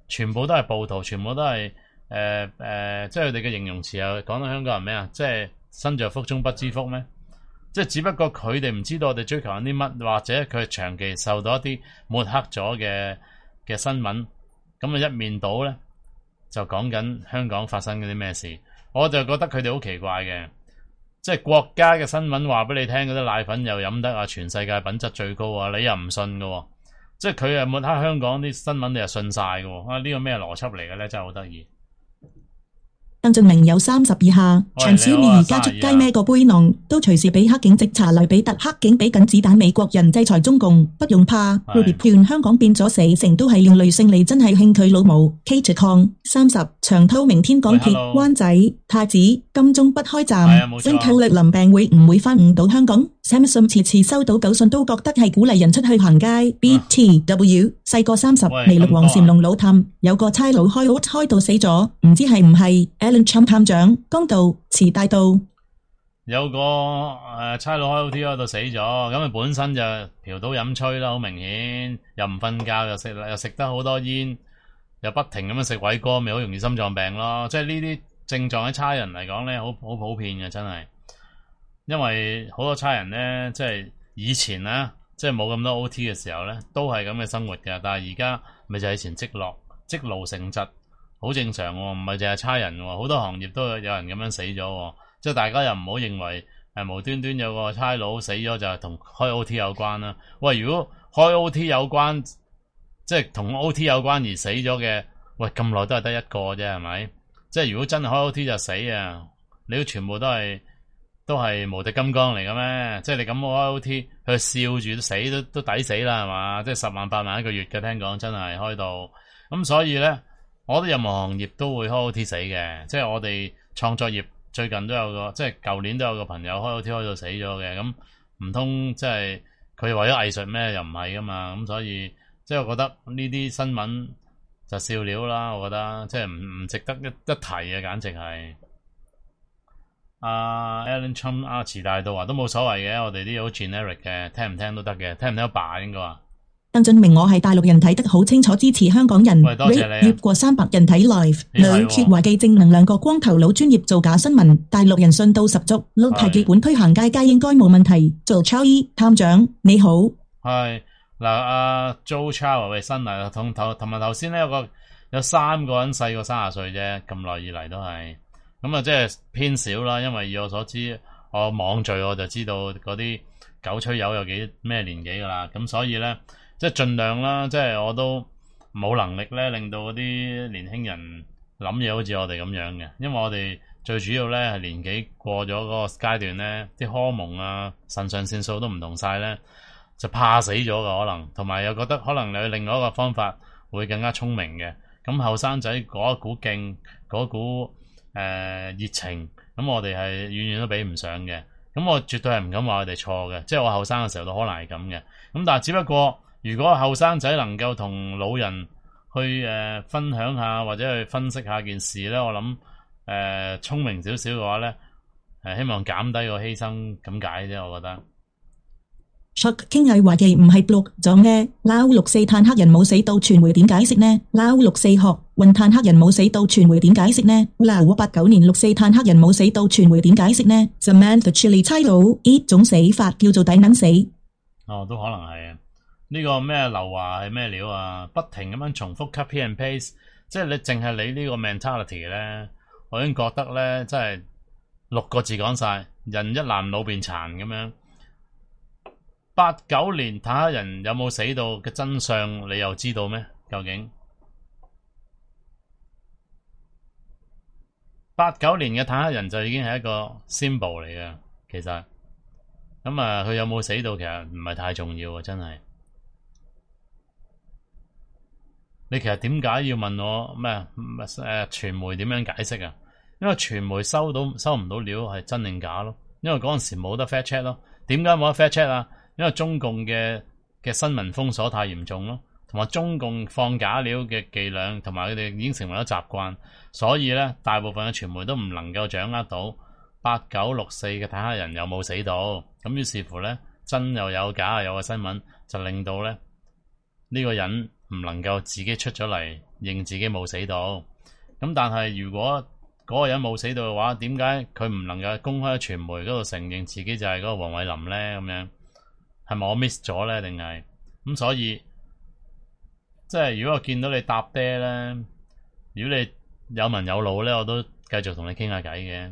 全部都係暴徒，全部都係誒誒，即係佢哋嘅形容詞又講到香港人咩啊？即係身在福中不知福咩？即係只不過佢哋唔知道我哋追求緊啲乜，或者佢係長期受到一啲抹黑咗嘅嘅新聞，咁啊一面倒咧就講緊香港發生嗰啲咩事，我就覺得佢哋好奇怪嘅，即係國家嘅新聞話俾你聽嗰啲奶粉又飲得啊，全世界品質最高啊，你又唔信㗎，即係佢又抹黑香港啲新聞，你又信晒㗎，啊呢個咩邏輯嚟嘅咧？真係好得意。 鄧俊明有三十以下，長小美而家出街孭個背囊，都隨時俾黑警直查黎比特，黑警俾緊子彈，美國人制裁中共，不用怕。Ruby 勸香港變咗死城都係另類勝利，真係興佢老母。Kate 抗三十長濤明天港鐵灣仔太子金鐘不開站，真扣力林病會唔會翻唔到香港 ？Samson 次次收到狗信都覺得係鼓勵人出去行街。B T W 細個三十，微綠黃蟬龍老探有個差佬開屋開到死咗，唔知係唔係？Alan Trump 探長，江道慈大道有個誒差佬開 O T 開到死咗，咁佢本身就嫖賭飲吹啦，好明顯，又唔瞓覺，又食又食得好多煙，又不停咁樣食偉哥，咪好容易心臟病咯。即係呢啲症狀喺差人嚟講咧，好好普遍嘅，真係。因為好多差人咧，即係以前咧，即係冇咁多 O T 嘅時候咧，都係咁嘅生活嘅。但係而家咪就係以前積落積勞成疾。好正常喎，唔係淨係差人喎，好多行業都有人咁樣死咗喎，即係大家又唔好認為誒無端端有個差佬死咗就係同開 O T 有關啦。喂，如果開 O T 有關，即係同 O T 有關而死咗嘅，喂咁耐都係得一個啫，係咪？即係如果真係開 O T 就死啊，你都全部都係都係無敵金剛嚟嘅咩？即係你咁開 O T，佢笑住都死都都抵死啦，係嘛？即係十萬八萬一個月嘅，聽講真係開到咁，所以咧。我覺得任何行業都會開 O T 死嘅，即係我哋創作業最近都有個，即係舊年都有個朋友開 O T 開到死咗嘅，咁唔通即係佢為咗藝術咩？又唔係噶嘛，咁所以即係我覺得呢啲新聞就笑料啦，我覺得即係唔唔值得一一提嘅，簡直係。阿、uh, Alan Trump 阿慈大道話都冇所謂嘅，我哋啲好 generic 嘅，聽唔聽都得嘅，聽唔聽得罷應該話。 鄧俊明，我係大陸人睇得好清楚，支持香港人。 喂，多謝你啊。 越過三百人睇 live，女説懷記正能量個光頭佬專業做假新聞，大陸人信到十足。碌太極本區行街街應該冇問題。做 Charlie 探長你好。 係嗱，阿 Joe Chow 喂新嚟，同頭同埋頭先咧有個有三個人細過三十歲啫，咁耐以嚟都係咁啊，即係偏少啦。因為以我所知，我網聚我就知道嗰啲狗吹友有幾咩年紀噶啦，咁所以咧。即係盡量啦，即係我都冇能力咧，令到嗰啲年輕人諗嘢好似我哋咁樣嘅。因為我哋最主要咧係年紀過咗嗰個階段咧，啲荷爾蒙啊、腎上腺素都唔同晒咧，就怕死咗噶可能，同埋又覺得可能你另外一個方法會更加聰明嘅。咁後生仔嗰一股勁，嗰股誒、呃、熱情，咁我哋係遠遠都比唔上嘅。咁我絕對係唔敢話佢哋錯嘅，即係我後生嘅時候都可能係咁嘅。咁但係只不過。如果後生仔能夠同老人去誒、呃、分享下或者去分析下件事咧，我諗誒、呃、聰明少少嘅話咧，誒、呃、希望減低個犧牲咁解啫，我覺得。 Chuck 傾藝華記唔係 block 咗嘅，撈六四碳黑人冇死到，傳媒點解釋呢？撈六四學運碳黑人冇死到，傳媒點解釋呢？撈八九年六四碳黑人冇死到，傳媒點解釋呢 ？Samantha Chili 差佬呢種死法叫做抵撚死。 哦，都可能係啊。呢個咩劉華係咩料啊？不停咁樣重複 copy and paste，即係你淨係你呢個 mentality 咧，我已經覺得咧，真係六個字講晒，人一男老變殘咁樣。八九年坦克人有冇死到嘅真相，你又知道咩？究竟八九年嘅坦克人就已經係一個 symbol 嚟嘅，其實咁啊，佢有冇死到其實唔係太重要啊，真係。你其實點解要問我咩？誒，傳媒點樣解釋啊？因為傳媒收到收唔到料係真定假咯。因為嗰陣時冇得 fact check 咯。點解冇得 fact check 啊？因為中共嘅嘅新聞封鎖太嚴重咯，同埋中共放假料嘅伎倆，同埋佢哋已經成為咗習慣，所以咧大部分嘅傳媒都唔能夠掌握到八九六四嘅坦克人有冇死到。咁於是乎咧，真又有假又有嘅新聞，就令到咧呢個人唔能夠自己出咗嚟認自己冇死到。咁但係如果嗰個人冇死到嘅話，點解佢唔能夠公開喺傳媒嗰度承認自己就係嗰個黃偉林咧？咁樣係咪我 miss 咗咧？定係咁？所以即係如果我見到你搭爹咧，如果你有文有路咧，我都繼續同你傾下偈嘅，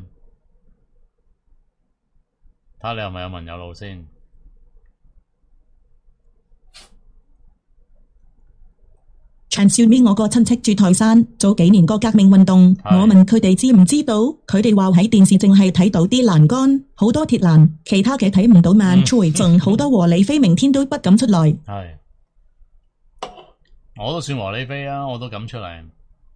睇下你係咪有文有路先。 陳少明我個親戚住台山，早幾年個革命運動， 係我問佢哋知唔知道，佢哋話喺電視淨係睇到啲欄杆，好多鐵欄，其他嘅睇唔到萬歲，仲好多和理非，明天都不敢出來。 係，我都算和理非啊，我都敢出嚟。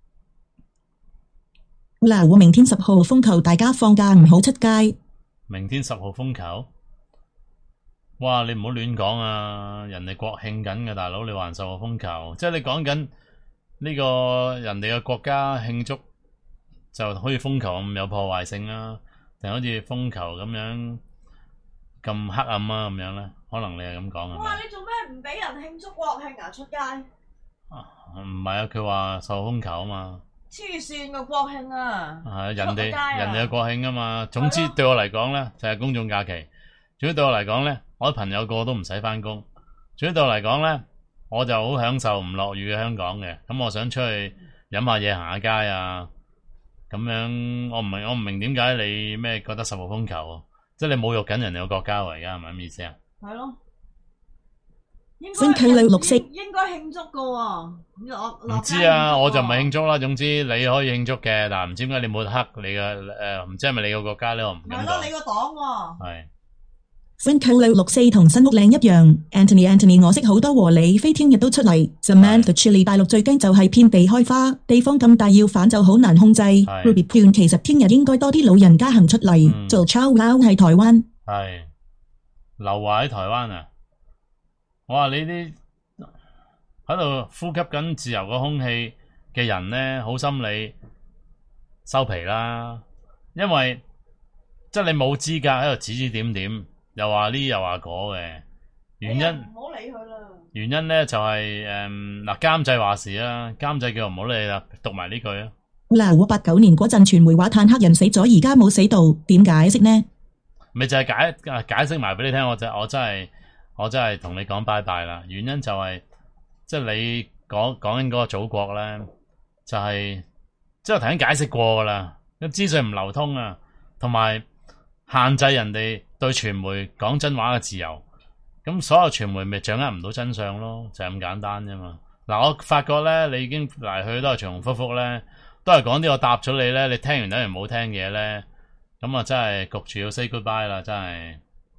嗱，我明天十號風球，大家放假唔好出街。 明天十號風球，哇！你唔好亂講啊！人哋國慶緊嘅大佬，你還十號風球，即係你講緊呢個人哋嘅國家慶祝，就好似風球咁有破壞性啊，定好似風球咁樣咁黑暗啊咁樣咧？可能你係咁講啊？ 哇！你做咩唔俾人慶祝國慶啊？出街？ 唔係啊，佢話十號風球啊嘛。 黐線個國慶啊！ 係人哋出街啊人哋嘅國慶啊嘛。總之對我嚟講咧，就係公眾假期。總之對我嚟講咧，我啲朋友個個都唔使返工。總之對我嚟講咧，我就好享受唔落雨嘅香港嘅。咁我想出去飲下嘢、行下街啊，咁樣我唔明，我唔明點解你咩覺得十號風球啊？即係你侮辱緊人哋個國家喎，而家係咪咁意思啊？ 係咯。應星期六綠色應應該慶祝㗎喎。 唔知啊，我就唔係慶祝啦。總之你可以慶祝嘅，但係唔知點解你抹黑你嘅誒，唔知係咪你個國家咧？我唔敢係咯， 講。 你個黨喎。 係。 星期六六四同新屋嶺一樣 ，Anthony Anthony 我識好多和理非，聽日都出嚟。Samantha Chili 大陸最驚就係遍地開花，地方咁大要反就好難控制。Ruby Pune 其實聽日應該多啲老人家行出嚟、嗯、做 chow wow 喺台灣。 係劉華喺台灣啊！我話你啲喺度呼吸緊自由嘅空氣嘅人咧，好心你收皮啦，因為即係你冇資格喺度指指點點。又話呢又話嗰嘅原因， 唔好理佢啦。 原因咧就係誒嗱監製話事啦，監製叫我唔好理啦，讀埋呢句啊。 嗱，我八九年嗰陣傳媒話坦克人死咗，而家冇死到，點解釋呢？ 咪就係解解釋埋俾你聽，我就我真係我真係同你講拜拜啦。原因就係即係你講講緊嗰個祖國咧，就係即係我頭先解釋過噶啦，啲資訊唔流通啊，同埋限制人哋對傳媒講真話嘅自由，咁所有傳媒咪掌握唔到真相咯，就係咁簡單啫嘛。嗱，我發覺咧，你已經嚟去都係重重複複咧，都係講啲我答咗你咧，你聽完等於冇聽嘢咧，咁啊真係焗住要 say goodbye 啦，真係。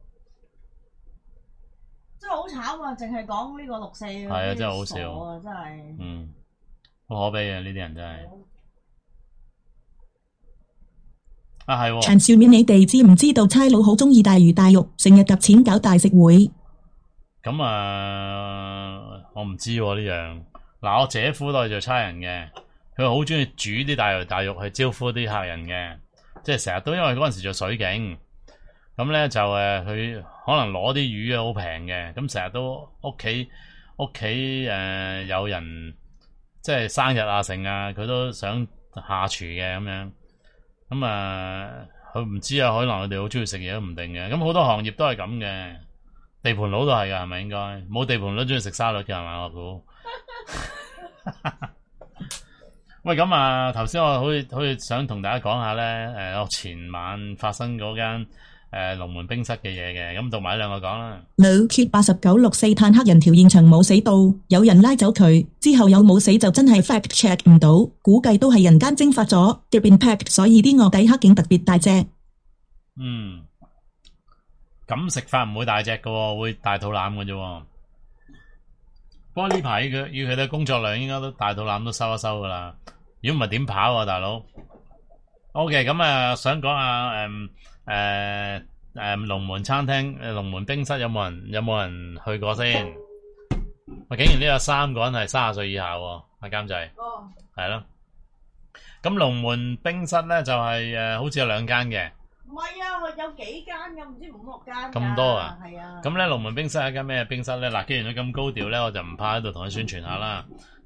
真係好慘啊！淨係講呢個六四，係啊，真係好笑啊，真係。 嗯，好可悲啊！呢啲人真係。啊係， 陳少勉，你哋知唔知道差佬好中意大魚大肉，成日夾錢搞大食會？ 咁啊，我唔知呢樣。嗱，我姐夫都係做差人嘅，佢好中意煮啲大魚大肉去招呼啲客人嘅，即係成日都因為嗰陣時做水警，咁咧就誒佢可能攞啲魚啊好平嘅，咁成日都屋企屋企誒有人即係生日啊成啊，佢都想下廚嘅咁樣。咁啊，佢唔知啊，可能佢哋好中意食嘢都唔定嘅。咁好多行業都係咁嘅，地盤佬都係噶，係咪應該？冇地盤佬中意食沙律嘅係嘛？我估。喂，咁啊，頭先我好似好似想同大家講下咧，誒，我前晚發生嗰間誒龍門冰室嘅嘢嘅，咁讀埋兩個講啦。 老 Q 八十九六四坦克人條現場冇死到，有人拉走佢之後有冇死就真係 fact check 唔到，估計都係人間蒸發咗 deep impact， 所以啲臥底黑警特別大隻。 嗯，咁食法唔會大隻嘅，會大肚腩嘅啫。不過呢排佢要佢哋工作量應該都大肚腩都收一收噶啦。如果唔係點跑啊，大佬 ？OK， 咁啊，想講下誒誒誒龍門餐廳誒龍門冰室有冇人有冇人去過先？我竟然呢有三個人係三十歲以下喎，阿監製。哦。係咯。咁龍門冰室咧就係、是、誒、呃，好似有兩間嘅。 唔係啊，我有幾間嘅，唔知五六間。 咁多啊？ 係啊。 咁咧龍門冰室係一間咩冰室咧？嗱，既然佢咁高調咧，我就唔怕喺度同佢宣傳下啦。咁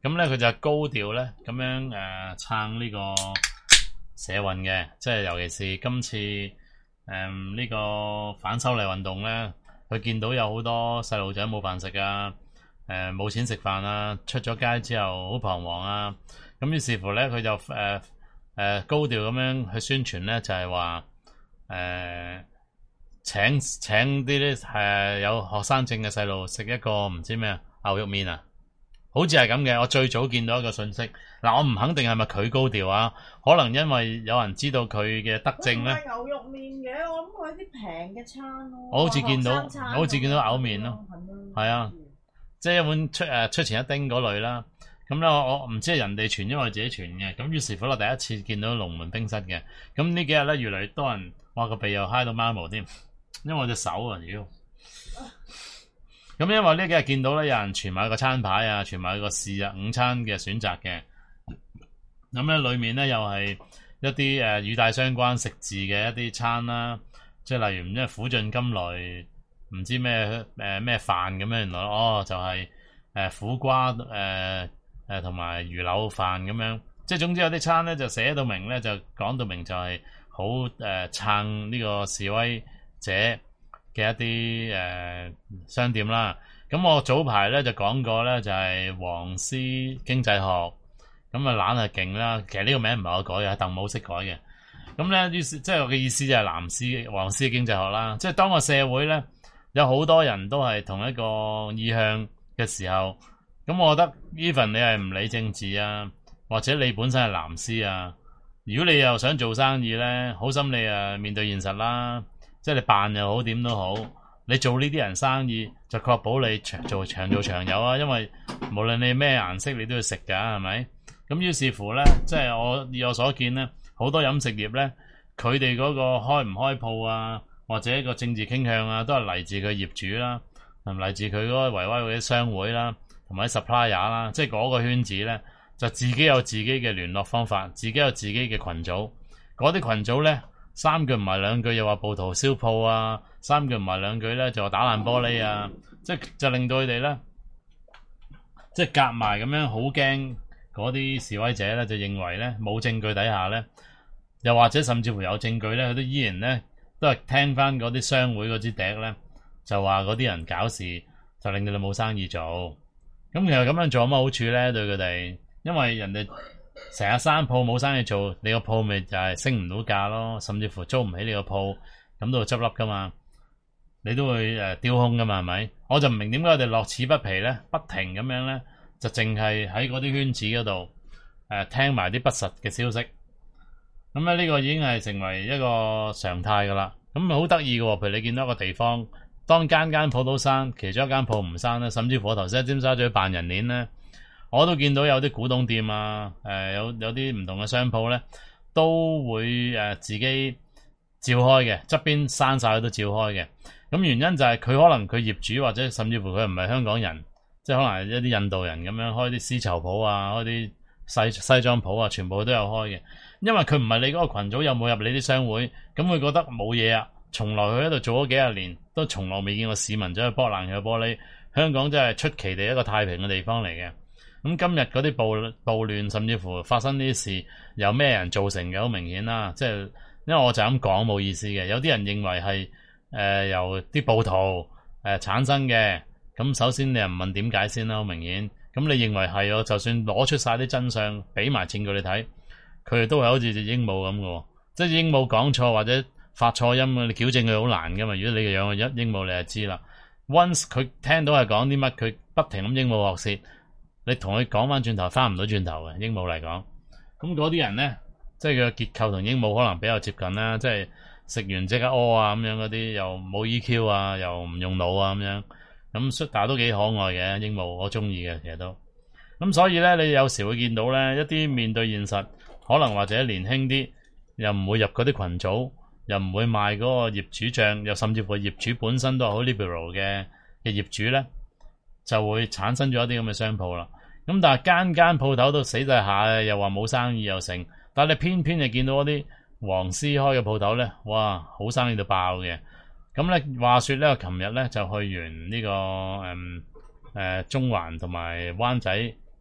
咁咧佢就高調咧咁樣誒撐呢個社運嘅，即係尤其是今次誒呢、呃這個反修例運動咧，佢見到有好多細路仔冇飯食啊，誒、呃、冇錢食飯啊，出咗街之後好彷徨啊，咁於是乎咧佢就誒誒、呃呃、高調咁樣去宣傳咧，就係話誒請請啲啲誒有學生證嘅細路食一個唔知咩啊牛肉麵啊！好似係咁嘅，我最早見到一個信息。嗱，我唔肯定係咪佢高調啊？可能因為有人知道佢嘅德政咧。 佢唔係牛肉麵嘅，我諗佢啲平嘅餐咯。 我好似見到， 學生餐我好似見到牛麵咯。係啊，即係一碗出誒出前一丁嗰類啦。咁咧，我我唔知係人哋傳，因為自己傳嘅。咁於是乎，我第一次見到龍門冰室嘅。咁呢幾日咧，越嚟越多人，哇個鼻又揩到貓毛添，因為我隻手啊，妖。咁因為呢幾日見到咧，有人傳埋個餐牌啊，傳埋個試啊午餐嘅選擇嘅。咁咧裏面咧又係一啲誒語帶相關食字嘅一啲餐啦，即係例如唔知苦盡甘來唔知咩誒咩飯咁樣，原來哦就係、是、誒、呃、苦瓜誒誒同埋魚柳飯咁樣，即係總之有啲餐咧就寫到明咧，就講到明就係好誒撐呢個示威者嘅一啲誒、呃、商店啦，咁我早排咧就講過咧，就係黃絲經濟學，咁啊懶係勁啦。其實呢個名唔係我改嘅，係鄧武識改嘅。咁咧於是即係我嘅意思就係藍絲黃絲經濟學啦。即係當個社會咧有好多人都係同一個意向嘅時候，咁我覺得 even 你係唔理政治啊，或者你本身係藍絲啊，如果你又想做生意咧，好心你啊面對現實啦。即係你扮又好點都好，你做呢啲人生意就確保你長做長做長有啊！因為無論你咩顏色，你都要食㗎，係咪？咁於是乎咧，即係我以我所見咧，好多飲食業咧，佢哋嗰個開唔開鋪啊，或者個政治傾向啊，都係嚟自佢業主啦，同嚟自佢嗰個維威嗰啲商會啦，同埋啲 supplier 啦，即係嗰個圈子咧，就自己有自己嘅聯絡方法，自己有自己嘅群組，嗰啲群組咧。三句唔係兩句又話暴徒燒鋪啊，三句唔係兩句咧就話打爛玻璃啊，即係就令到佢哋咧，即係夾埋咁樣好驚嗰啲示威者咧，就認為咧冇證據底下咧，又或者甚至乎有證據咧，佢都依然咧都係聽翻嗰啲商會嗰支笛咧，就話嗰啲人搞事，就令到你冇生意做。咁其實咁樣做有乜好處咧？對佢哋，因為人哋。成日閂鋪冇生意做，你個鋪咪就係升唔到價咯，甚至乎租唔起你個鋪，咁都會執笠噶嘛，你都會誒丟空噶嘛，係咪？我就唔明點解我哋樂此不疲咧，不停咁樣咧，就淨係喺嗰啲圈子嗰度誒聽埋啲不實嘅消息，咁咧呢個已經係成為一個常態噶啦。咁好得意嘅喎，譬如你見到一個地方，當間間鋪都閂，其中一間鋪唔閂咧，甚至乎我頭先喺尖沙咀扮人鏈咧。我都見到有啲古董店啊，誒、呃、有有啲唔同嘅商鋪咧，都會誒、呃、自己照開嘅，側邊閂晒都照開嘅。咁原因就係佢可能佢業主或者甚至乎佢唔係香港人，即係可能係一啲印度人咁樣開啲絲綢鋪啊，開啲西西裝鋪啊，全部都有開嘅。因為佢唔係你嗰個群組有冇入你啲商會，咁佢覺得冇嘢啊。從來佢喺度做咗幾廿年，都從來未見過市民走去剝爛佢嘅玻璃。香港真係出奇地一個太平嘅地方嚟嘅。咁今日嗰啲暴暴亂，甚至乎發生呢啲事，由咩人造成嘅？好明顯啦，即係因為我就咁講冇意思嘅。有啲人認為係誒、呃、由啲暴徒誒、呃、產生嘅。咁首先你又唔問點解先啦，好明顯。咁你認為係我就算攞出晒啲真相，俾埋證據你睇，佢哋都係好似隻鸚鵡咁嘅，即係鸚鵡講錯或者發錯音，你矯正佢好難噶嘛。如果你個樣係一鸚鵡，你就知啦。Once 佢聽到係講啲乜，佢不停咁鸚鵡學舌。你同佢講翻轉頭，翻唔到轉頭嘅鸚鵡嚟講，咁嗰啲人咧，即係佢嘅結構同鸚鵡可能比較接近啦，即係食完即刻屙啊咁樣嗰啲，又冇 E Q 啊，又唔用腦啊咁樣，咁但係都幾可愛嘅鸚鵡，我中意嘅其實都。咁所以咧，你有時會見到咧一啲面對現實，可能或者年輕啲，又唔會入嗰啲群組，又唔會賣嗰個業主帳，又甚至乎業主本身都係好 liberal 嘅嘅業主咧，就會產生咗一啲咁嘅商鋪啦。咁但係間間鋪頭都死晒下，又話冇生意又成，但係你偏偏就見到嗰啲黃絲開嘅鋪頭咧，哇，好生意到爆嘅。咁咧話說咧，我琴日咧就去完呢、這個誒誒、嗯呃、中環同埋灣仔誒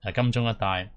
係金鐘一帶，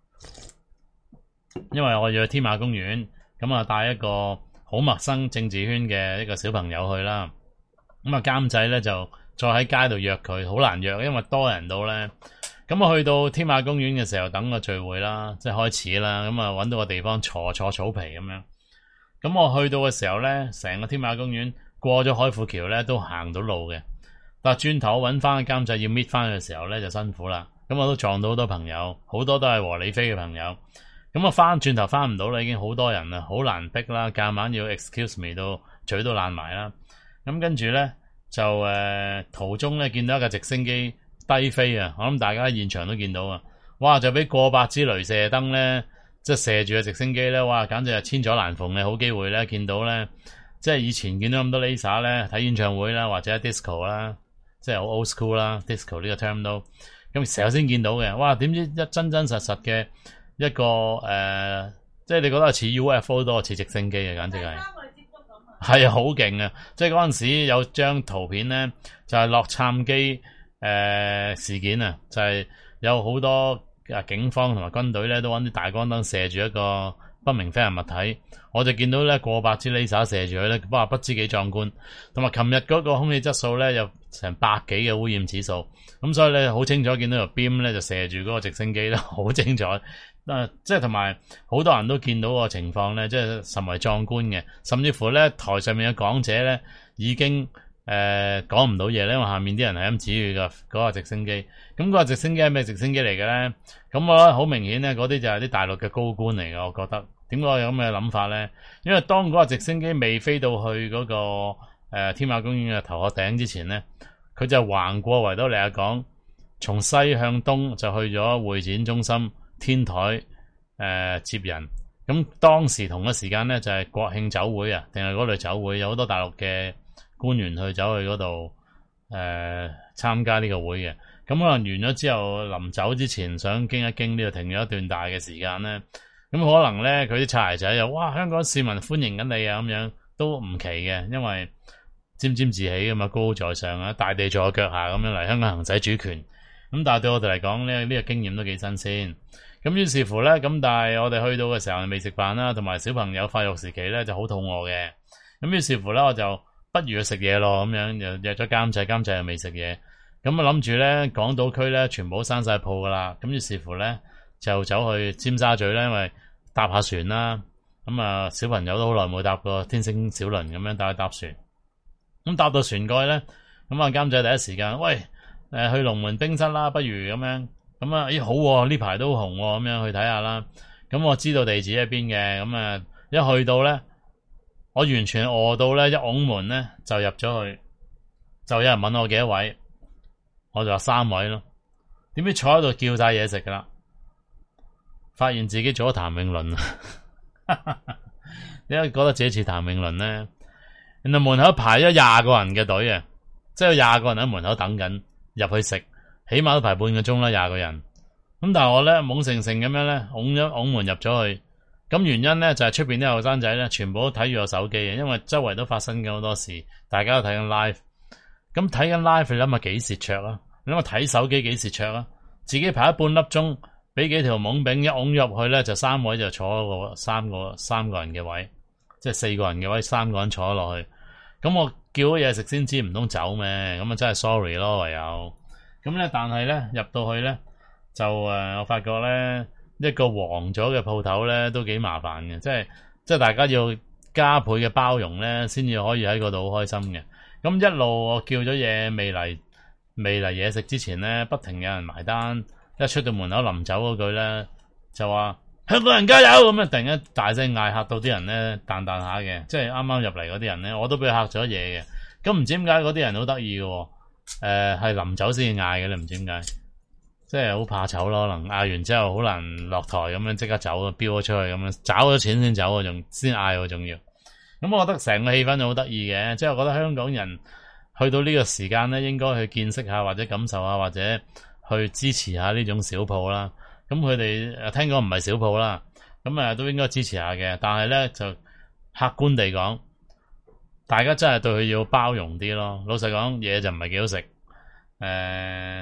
因為我要去天馬公園，咁啊帶一個好陌生政治圈嘅一個小朋友去啦。咁啊監製咧就再喺街度約佢，好難約，因為多人到咧。咁我去到天馬公園嘅時候，等個聚會啦，即係開始啦。咁啊揾到個地方坐坐草皮咁樣。咁我去到嘅時候咧，成個天馬公園過咗海富橋咧都行到路嘅，但係轉頭揾翻個監製要搣翻嘅時候咧就辛苦啦。咁我都撞到好多朋友，好多都係和理非嘅朋友。咁我翻轉頭翻唔到啦，已經好多人啦，好難逼啦，夾硬要 excuse me 到嘴都爛埋啦。咁跟住咧就誒、呃、途中咧見到一架直升機低飛啊！我諗大家喺現場都見到啊！哇，就俾過百支雷射燈咧，即係射住個直升機咧，哇！簡直係千載難逢嘅好機會咧，見到咧，即係以前見到咁多 laser 咧，睇演唱會啦，或者 disco 啦，即係好 old school 啦 ，disco 呢個 term 都咁成日先見到嘅。哇！點知一真真實實嘅一個誒、呃，即係你覺得似 U F O 多似直升機嘅，簡直係係啊，好勁啊！即係嗰陣時有張圖片咧，就係、是、洛杉磯誒、呃、事件啊，就係、是、有好多啊警方同埋軍隊咧都揾啲大光燈射住一個不明飛行物體，我就見到咧過百支 laser 射住佢咧，哇不知幾壯觀。同埋琴日嗰個空氣質素咧有成百幾嘅污染指數，咁所以咧好清楚見到條 beam 咧就射住嗰個直升機咧，好精彩。誒，即係同埋好多人都見到個情況咧，即係甚為壯觀嘅。甚至乎咧，台上面嘅講者咧已經誒講唔到嘢咧，因為下面啲人係咁指住個嗰個直升機。咁嗰個直升機係咩直升機嚟嘅咧？咁我覺得好明顯咧，嗰啲就係啲大陸嘅高官嚟嘅。我覺得點解有咁嘅諗法咧？因為當嗰個直升機未飛到去嗰、嗰個誒、呃、天馬公園嘅頭殼頂之前咧，佢就橫過維多利亞港，從西向東就去咗會展中心。天台誒、呃、接人，咁當時同一時間咧就係、是、國慶酒會啊，定係嗰類酒會，有好多大陸嘅官員去走去嗰度誒參加呢個會嘅。咁可能完咗之後，臨走之前想經一經呢度停咗一段大嘅時間咧，咁可能咧佢啲擦鞋仔又哇香港市民歡迎緊你啊咁樣，都唔奇嘅，因為沾沾自喜㗎嘛，高高在上啊，大地在我腳下咁樣嚟香港行使主權。咁但係對我哋嚟講咧，呢、這個經驗都幾新鮮。咁於是乎咧，咁但係我哋去到嘅時候未食飯啦，同埋小朋友發育時期咧就好肚餓嘅。咁於是乎咧，我就不如去食嘢咯，咁樣又約咗監製，監製又未食嘢。咁我諗住咧，港島區咧全部都閂晒鋪噶啦。咁於是乎咧，就走去尖沙咀咧，因為搭下船啦。咁啊，小朋友都好耐冇搭過天星小輪咁樣帶佢搭船。咁搭到船蓋咧，咁啊監製第一時間，喂，誒去龍門冰室啦，不如咁樣。咁啊，咦好呢排都紅喎，咁樣去睇下啦。咁我知道地址喺邊嘅，咁啊一去到咧，我完全餓到咧，一拱門咧就入咗去，就有人問我幾多位，我就話三位咯。點知坐喺度叫晒嘢食噶啦，發現自己做咗譚詠麟啊！點解覺得自己似譚詠麟咧？原來門口排咗廿個人嘅隊啊，即係有廿個人喺門口等緊入去食。起碼都排半個鐘啦，廿個人。咁但係我咧懵成成咁樣咧，拱咗拱門入咗去。咁原因咧就係出邊啲後生仔咧，全部都睇住個手機嘅，因為周圍都發生緊好多事，大家都睇緊 live。咁睇緊 live，你諗下幾蝕卓啊？你諗下睇手機幾蝕卓啊？自己排咗半粒鐘，俾幾條懵丙一拱入去咧，就三位就坐咗個三個三個人嘅位，即係四個人嘅位，三個人坐咗落去。咁我叫咗嘢食先知，唔通走咩？咁啊真係 sorry 咯，唯有。咁咧，但係咧入到去咧，就誒、呃，我發覺咧一個黃咗嘅鋪頭咧都幾麻煩嘅，即係即係大家要加倍嘅包容咧，先至可以喺嗰度好開心嘅。咁一路我叫咗嘢未嚟，未嚟嘢食之前咧，不停有人埋單。一出到門口臨走嗰句咧，就話香港人加油咁啊！突然間大聲嗌，嚇到啲人咧彈彈下嘅，即係啱啱入嚟嗰啲人咧，我都俾佢嚇咗嘢嘅。咁唔知點解嗰啲人好得意嘅。誒，係臨、呃、走先嗌嘅，你唔知點解，即係好怕醜咯。可能嗌完之後好難落台咁樣，即刻走，飆咗出去咁樣，找咗錢先走，仲先嗌，仲要。咁我覺得成個氣氛好得意嘅，即係我覺得香港人去到呢個時間咧，應該去見識下或者感受下或者去支持下呢種小鋪啦。咁佢哋誒聽講唔係小鋪啦，咁誒都應該支持下嘅。但係咧就客觀地講。大家真係對佢要包容啲咯，老實講嘢就唔係幾好食，誒、呃、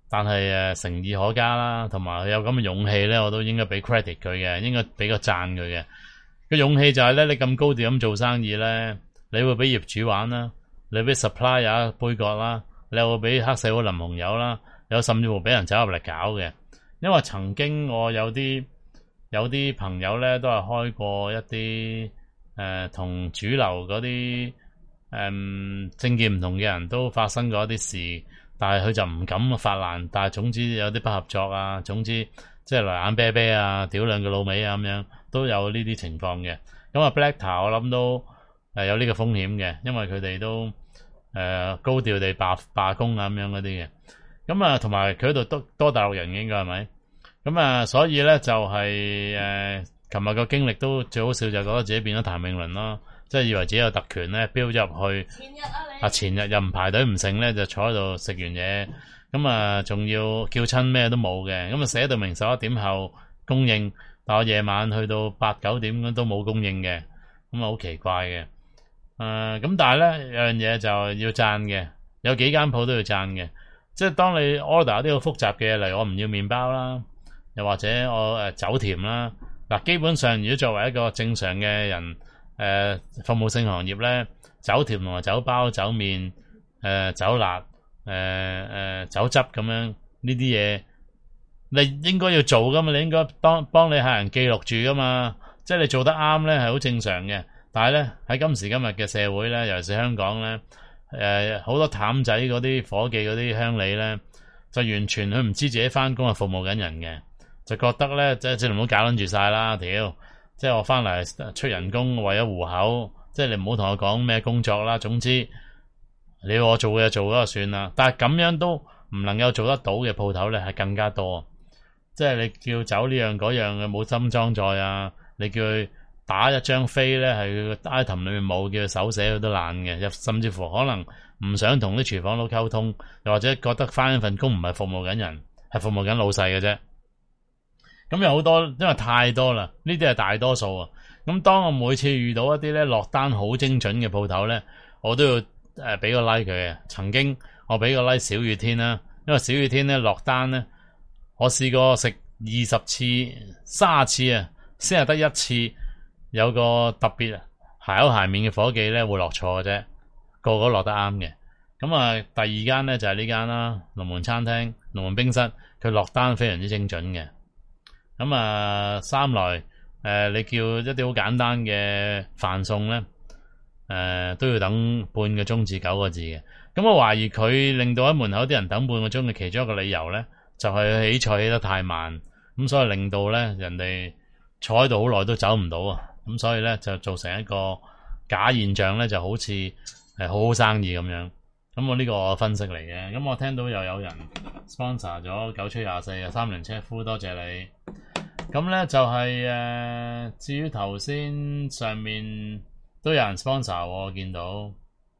但係誒誠意可嘉啦，同埋佢有咁嘅勇氣咧，我都應該俾 credit 佢嘅，應該俾個讚佢嘅。個勇氣就係咧，你咁高調咁做生意咧，你會俾業主玩啦，你俾 supplier 杯葛啦，你又會俾黑社會淋紅油啦，有甚至乎俾人走入嚟搞嘅。因為曾經我有啲有啲朋友咧，都係開過一啲誒同主流嗰啲誒政見唔同嘅人都發生過一啲事，但係佢就唔敢發爛。但係總之有啲不合作啊，總之即係來眼啤啤啊，屌兩個老味啊咁樣，都有呢啲情況嘅。咁啊 Blackta 我諗都誒有呢個風險嘅，因為佢哋都誒、呃、高調地罷罷工啊咁樣嗰啲嘅。咁啊，同埋佢嗰度多多大陸人嘅應該係咪？咁啊，所以咧就係誒，琴日個經歷都最好笑，就覺得自己變咗譚詠麟咯，即係以為自己有特權咧，飆咗入去。 前日啊你。 啊，前日又唔排隊唔成咧，就坐喺度食完嘢，咁啊，仲要叫親咩都冇嘅，咁啊寫到明十一點後供應，但我夜晚去到八九點都冇供應嘅，咁啊好奇怪嘅。誒、呃，咁但係咧有樣嘢就要讚嘅，有幾間鋪都要讚嘅。即係當你 order 啲好複雜嘅嘢，例如我唔要麵包啦，又或者我誒走甜啦，嗱基本上如果作為一個正常嘅人，誒、呃、服務性行業咧，走甜同埋走包、走麵、誒、呃、走辣、誒、呃、誒、呃、走汁咁樣呢啲嘢，你應該要做噶嘛，你應該幫幫你客人記錄住噶嘛，即係你做得啱咧係好正常嘅。但係咧喺今時今日嘅社會咧，尤其是香港咧。誒，好、呃、多譚仔嗰啲伙計嗰啲鄉里咧，就完全佢唔知自己翻工係服務緊人嘅，就覺得咧即係即係唔好搞撚住晒啦，屌！即係我翻嚟出人工為咗糊口，即係你唔好同我講咩工作啦。總之你要我做嘅做咗就算啦。但係咁樣都唔能夠做得到嘅鋪頭咧，係更加多。即係你叫走呢樣嗰樣嘅冇針裝載啊，你叫佢打一張飛咧，係佢 item 裏面冇，叫佢手寫佢都懶嘅，甚至乎可能唔想同啲廚房佬溝通，又或者覺得返一份工唔係服務緊人，係服務緊老細嘅啫。咁有好多，因為太多啦，呢啲係大多數啊。咁當我每次遇到一啲咧落單好精準嘅鋪頭咧，我都要誒俾個 like 佢嘅。曾經我俾個 like 小雨天啦，因為小雨天咧落單咧，我試過食二十次、三十次啊，先係得一次。有個特別鞋口鞋面嘅伙計咧會落錯嘅啫，個個落得啱嘅。咁啊，第二間咧就係呢間啦，龍門餐廳、龍門冰室，佢落單非常之精準嘅。咁啊，三來誒、呃，你叫一啲好簡單嘅飯餸咧，誒、呃、都要等半個鐘至九個字嘅。咁我懷疑佢令到喺門口啲人等半個鐘嘅其中一個理由咧，就係、是、起菜起得太慢，咁所以令到咧人哋坐喺度好耐都走唔到啊。咁所以咧就造成一個假現象咧，就好似係好好生意咁樣。咁我呢個我分析嚟嘅。咁我聽到又有人 sponsor 咗九吹廿四啊，三輪車夫，多謝你。咁咧就係、是、誒、呃，至於頭先上面都有人 sponsor，我見到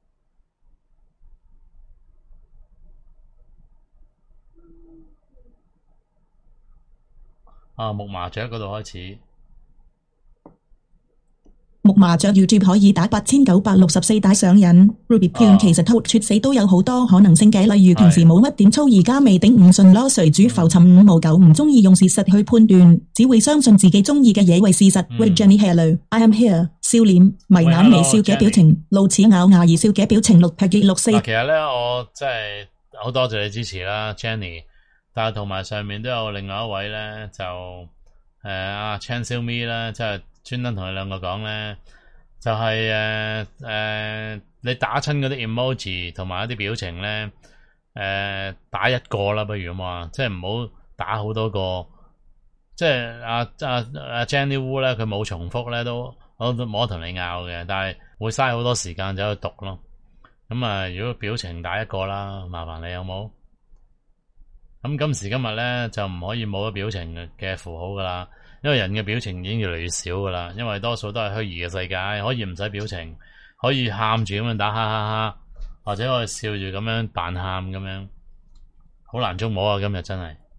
啊木麻雀嗰度開始。 木麻雀 YouTube 可以打八千九百六十四打上癮 Ruby 片其實偷猝死都有好多可能性嘅，例如平時冇乜點操，而家未頂唔順咯，誰主浮沉五毛九，唔中意用事實去判斷，只會相信自己中意嘅嘢為事實。喂 Jenny Hello，I am here，笑臉迷眼微笑嘅表情，露齒咬牙而笑嘅表情，六劈二六四。 其實咧我真係好多謝你支持啦 Jenny， 但係同埋上面都有另外一位咧就誒阿 Chan Xiao Mi 啦，即係。專登同你兩個講咧，就係誒誒，你打親嗰啲 emoji 同埋一啲表情咧，誒、呃、打一個啦，不如咁話，即係唔好打好多個。即係阿阿阿 Jenny Wu 咧，佢冇重複咧，都我都冇得同你拗嘅，但係會嘥好多時間走去讀咯。咁啊，如果表情打一個啦，麻煩你有冇？咁今時今日咧就唔可以冇咗表情嘅符號噶啦。因為人嘅表情已經越嚟越少噶啦，因為多數都係虛擬嘅世界，可以唔使表情，可以喊住咁樣打哈哈哈，或者可以笑住咁樣扮喊咁樣，好難捉摸啊！今日真係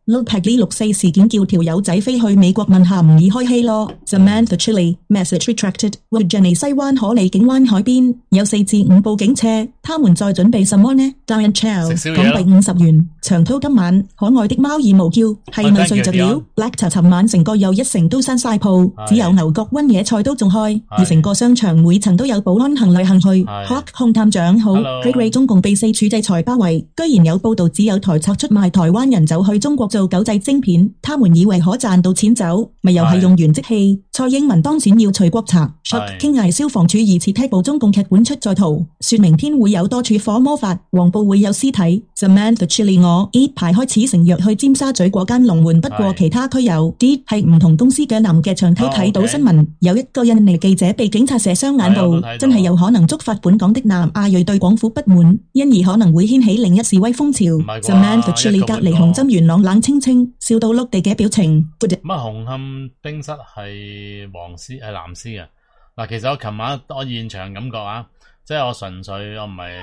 Lopez 六四事件叫條友仔飛去美國問下唔易開希咯。Samantha Chile message retracted。Virginia 西灣河麗景灣海邊有四至五部警車，他們在準備什麼呢 ？Diane Chow 港幣五十元。長濤今晚可愛的貓兒無叫，係咪睡着了 ？Black 尋晚成個又一城都閂晒鋪，只有牛角溫野菜都仲開，而成個商場每層都有保安行嚟行去。Hawk 控探長好 ，Great 中共被四處制裁包圍，居然有報道只有台策出賣台灣人走去中國做狗仔晶片，他們以為可賺到錢走，咪又係用完即棄。蔡英文當選要除國賊 ，Shock 傾藝消防處疑似踢部中共劇本出在逃，說明天會有多處火魔法，黃埔會有屍體。Samantha Chili 我 E 排開始成約去尖沙咀嗰間龍門，不過其他區有 D 係唔同公司嘅南嘅長頭睇到新聞，有一個印尼記者被警察射傷眼部，真係有可能觸發本港的南亞裔對港府不滿，因而可能會掀起另一示威風潮。Samantha Chili 隔離紅針元朗冷清清，笑到碌地嘅表情。 乜紅磡冰室係黃絲係藍絲嘅嗱？其實我琴晚我現場感覺啊，即係我純粹我唔係。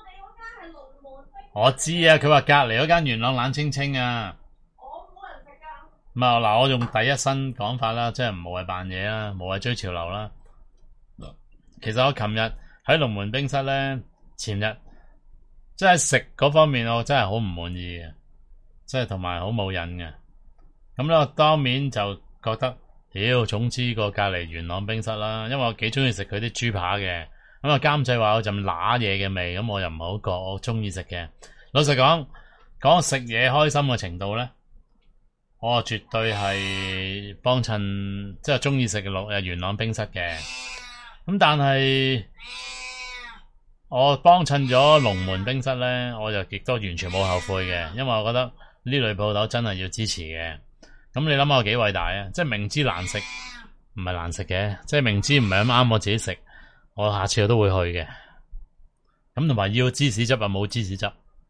我知啊，佢話隔籬嗰間元朗冷清清啊。我冇人食噶。唔係嗱，我用第一身講法啦，即係無謂扮嘢啦，無謂追潮流啦。其實我琴日喺龍門冰室咧，前日即係食嗰方面，我真係好唔滿意嘅，即係同埋好冇癮嘅。咁咧，我當面就覺得，屌，總之個隔籬元朗冰室啦，因為我幾中意食佢啲豬扒嘅。咁啊，監製話有陣揦嘢嘅味，咁我又唔係好覺，我中意食嘅。老實講，講食嘢開心嘅程度咧，我絕對係幫襯，即係中意食嘅元朗冰室嘅。咁但係我幫襯咗龍門冰室咧，我就亦都完全冇後悔嘅，因為我覺得呢類鋪頭真係要支持嘅。咁你諗下我幾偉大啊！即係明知難食，唔係難食嘅，即係明知唔係咁啱我自己食。我下次我都會去嘅，咁同埋要芝士汁啊，冇芝士汁。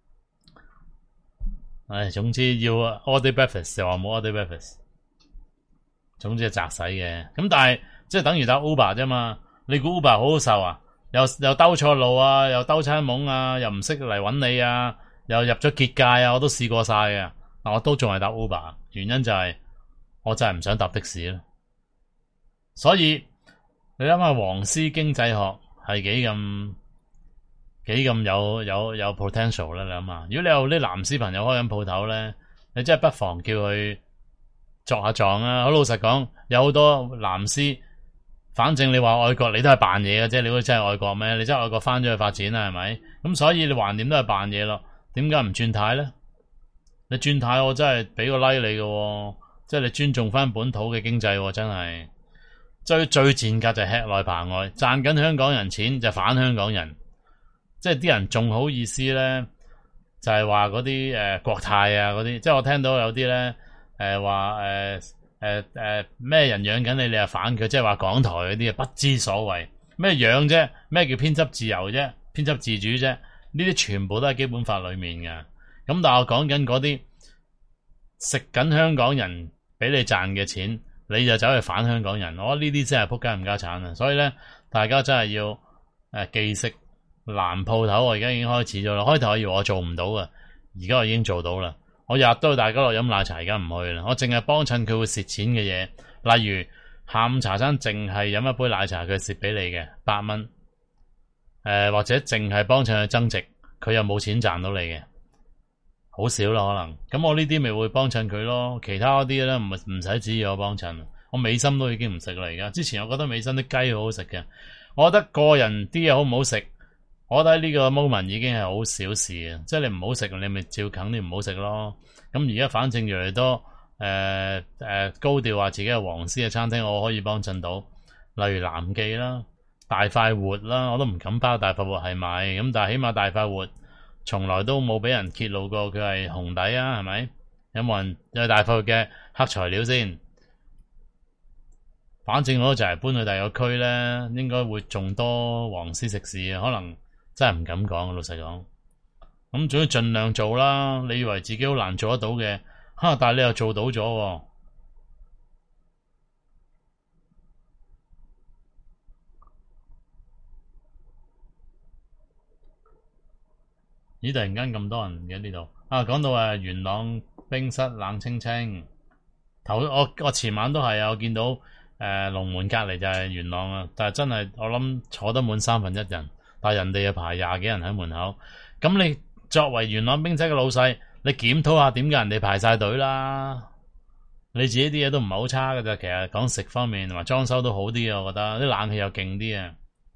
唉，總之要 all day breakfast 就話冇 all day breakfast。總之係砸死嘅，咁但係即係等於打 Uber 啫嘛。你估 Uber 好好受啊？又又兜錯路啊，又兜餐懵啊，又唔識嚟搵你啊，又入咗結界啊，我都試過晒嘅。但我都仲係搭 Uber，原因就係我真係唔想搭的士咯。所以。你諗下黃絲經濟學係幾咁幾咁有有有 potential 咧？你諗下，如果你有啲藍絲朋友開緊鋪頭咧，你真係不妨叫佢作下狀啊！好老實講，有好多藍絲，反正你話愛國，你都係扮嘢嘅啫。你估真係愛國咩？你真係愛國翻咗去發展啦，係咪？咁所以你橫掂都係扮嘢咯。點解唔轉軚咧？你轉軚，我真係俾個 like 你嘅，即係你尊重翻本土嘅經濟，真係。最最賤格就係吃內扒外，賺緊香港人錢就反香港人，即係啲人仲好意思咧，就係話嗰啲誒國泰啊嗰啲，即係我聽到有啲咧誒話誒誒誒咩人養緊你，你又反佢，即係話港台嗰啲啊不知所謂，咩養啫，咩叫編輯自由啫，編輯自主啫，呢啲全部都係基本法裏面嘅。咁但係我講緊嗰啲食緊香港人俾你賺嘅錢。你就走去反香港人，我覺得呢啲真係仆街唔家產啊！所以咧，大家真係要誒、呃、記食藍鋪頭，我而家已經開始咗啦。開頭我以為我做唔到嘅，而家我已經做到啦。我日日都去大家樂飲奶茶，而家唔去啦。我淨係幫襯佢會蝕錢嘅嘢，例如下午茶餐淨係飲一杯奶茶，佢蝕俾你嘅八蚊，誒、呃、或者淨係幫襯佢增值，佢又冇錢賺到你嘅。好少啦，可能咁我呢啲咪會幫襯佢咯，其他嗰啲咧唔唔使指意我幫襯，我美心都已經唔食啦而家。之前我覺得美心啲雞好好食嘅，我覺得個人啲嘢好唔好食，我覺得呢個 moment 已經係好小事啊，即係你唔好食，你咪照啃你唔好食咯。咁而家反正越嚟越多誒誒、呃呃、高調話自己係黃絲嘅餐廳，我可以幫襯到，例如南記啦、大快活啦，我都唔敢包大快活係咪，咁但係起碼大快活。從來都冇俾人揭露過佢係紅底啊，係咪？有冇人有大貨嘅黑材料先？反正我就係搬去第二個區咧，應該會仲多黃絲食肆啊，可能真係唔敢講，老實講。咁總之盡量做啦。你以為自己好難做得到嘅，哈！但係你又做到咗喎。咦！突然間咁多人嘅呢度啊，講到誒元朗冰室冷清清。頭我我前晚都係啊，我見到誒龍門隔離就係元朗啊，但係真係我諗坐得滿三分一人，但係人哋又排廿幾人喺門口。咁你作為元朗冰室嘅老細，你檢討下點解人哋排晒隊啦？你自己啲嘢都唔係好差㗎咋，其實講食方面同埋裝修都好啲啊，我覺得啲冷氣又勁啲啊。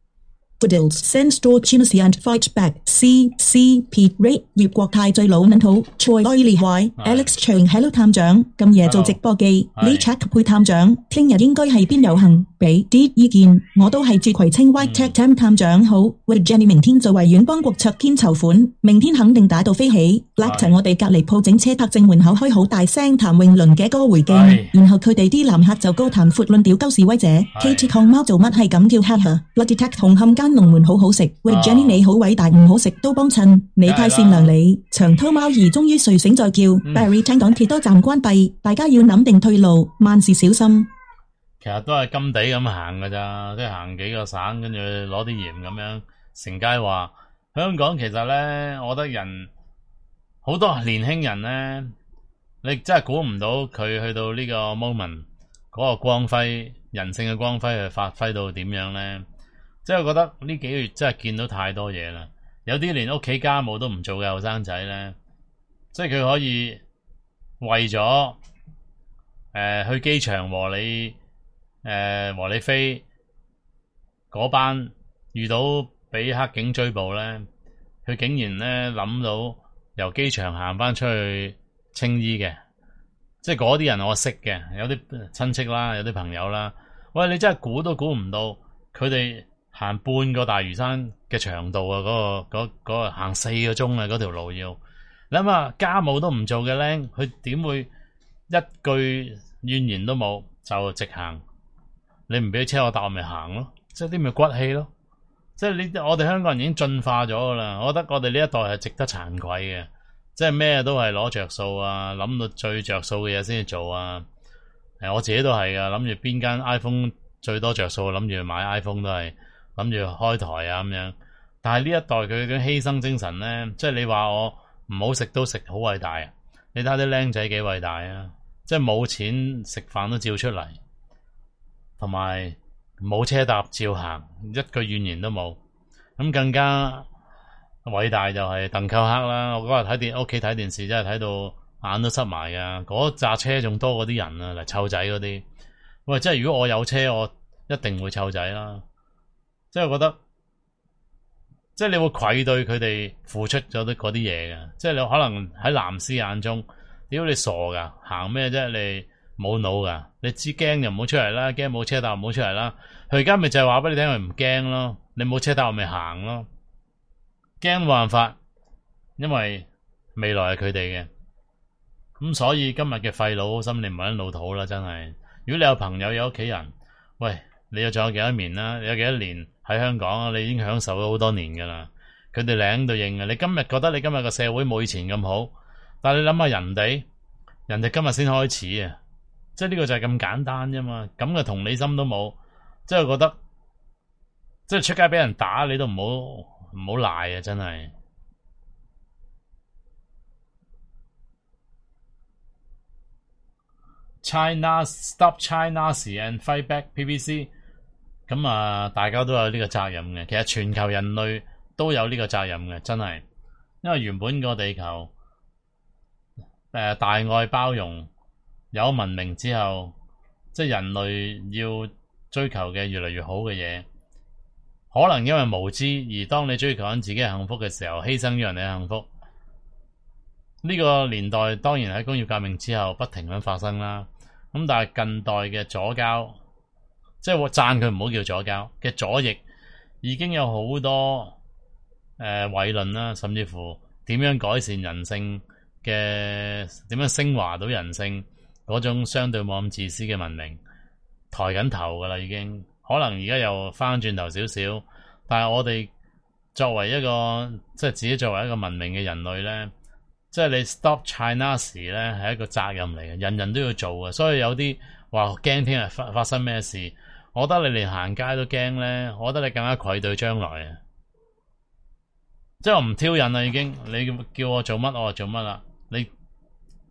Fidels send store Chinese and fight back. C C P Ray 葉國泰最老撚土 Troy Oily Y Alex Chang Hello 探長咁夜做直播記呢 check 配探長聽日應該係邊有行俾啲意見我都係住葵青 White Tech Tam 探長好喂 Jenny 明天就維園幫郭卓堅籌款明天肯定打到飛起 Black 陳我哋隔離鋪整車泊正門口開好大聲譚詠麟嘅歌回敬然後佢哋啲男客就高談闊論屌鳩示威者 Katie 抗貓做乜係咁叫 hater Bloody Tech 紅磡間龍門好好食，喂 Jenny 你好偉大，唔好食都幫襯，你太善良你。長濤貓兒終於睡醒再叫、嗯、，Barry 聽港鐵多站關閉，大家要諗定退路，萬事小心。 其實都係金地咁行㗎咋，即係行幾個省，跟住攞啲鹽咁樣。成街話香港其實咧，我覺得人好多年輕人咧，你真係估唔到佢去到呢個 moment 嗰個光輝，人性嘅光輝去發揮到點樣咧？即係我覺得呢幾個月真係見到太多嘢啦，有啲連屋企家務都唔做嘅後生仔咧，即係佢可以為咗誒、呃、去機場和你誒、呃、和你飛嗰班遇到俾黑警追捕咧，佢竟然咧諗到由機場行翻出去青衣嘅，即係嗰啲人我識嘅，有啲親戚啦，有啲朋友啦，喂你真係估都估唔到佢哋。行半個大嶼山嘅長度啊，嗰、嗰個嗰、嗰個行四個鐘啊，嗰條路要你諗下，家務都唔做嘅僆，佢點會一句怨言都冇就直行？你唔俾車我搭，我咪行咯，即係啲咪骨氣咯。即係你我哋香港人已經進化咗噶啦，我覺得我哋呢一代係值得慚愧嘅，即係咩都係攞着數啊，諗到最着數嘅嘢先至做啊。誒，我自己都係噶，諗住邊間 iPhone 最多着數，諗住買 iPhone 都係。諗住開台啊咁樣，但係呢一代佢嘅犧牲精神咧，即係你話我唔好食都食，好偉大啊！你睇下啲僆仔幾偉大啊！即係冇錢食飯都照出嚟，同埋冇車搭照行，一句怨言都冇。咁更加偉大就係鄧寇克啦！我嗰日睇電屋企睇電視，真係睇到眼都濕埋噶。嗰紮車仲多過啲人啊，嚟湊仔嗰啲。喂，即係如果我有車，我一定會湊仔啦。即係覺得，即係你會愧對佢哋付出咗啲嗰啲嘢嘅，即係你可能喺藍絲眼中，屌你傻噶，行咩啫？你冇腦噶，你知驚就唔好出嚟啦，驚冇車搭唔好出嚟啦。佢而家咪就係話俾你聽，佢唔驚咯，你冇車搭我咪行咯，驚冇辦法，因為未來係佢哋嘅。咁所以今日嘅廢老心，你唔係老土啦，真係。如果你有朋友有屋企人，喂，你又仲有幾多年啦？你有幾多年？喺香港你已經享受咗好多年㗎啦。佢哋領到認啊！你今日覺得你今日個社會冇以前咁好，但係你諗下人哋，人哋今日先開始啊！即係呢個就係咁簡單啫嘛。咁嘅同理心都冇，即係覺得，即係出街俾人打你都唔好唔好賴啊！真係。China stop China's and fight back P P C。咁啊，大家都有呢個責任嘅。其實全球人類都有呢個責任嘅，真係。因為原本個地球誒、呃、大愛包容有文明之後，即係人類要追求嘅越嚟越好嘅嘢，可能因為無知而當你追求緊自己嘅幸福嘅時候，犧牲咗人哋嘅幸福。呢、這個年代當然喺工業革命之後不停咁發生啦。咁但係近代嘅左膠。即係我讚佢唔好叫左膠嘅左翼，已經有好多誒偉論啦，甚至乎點樣改善人性嘅，點樣升華到人性嗰種相對冇咁自私嘅文明，抬緊頭噶啦已經。可能而家又翻轉頭少少，但係我哋作為一個即係自己作為一個文明嘅人類咧，即係你 Stop China's 咧係一個責任嚟嘅，人人都要做嘅。所以有啲話驚聽日發發生咩事。我覺得你連行街都驚咧，我覺得你更加愧對將來啊！即係我唔挑釁啦，已經你叫我做乜我就做乜啦。你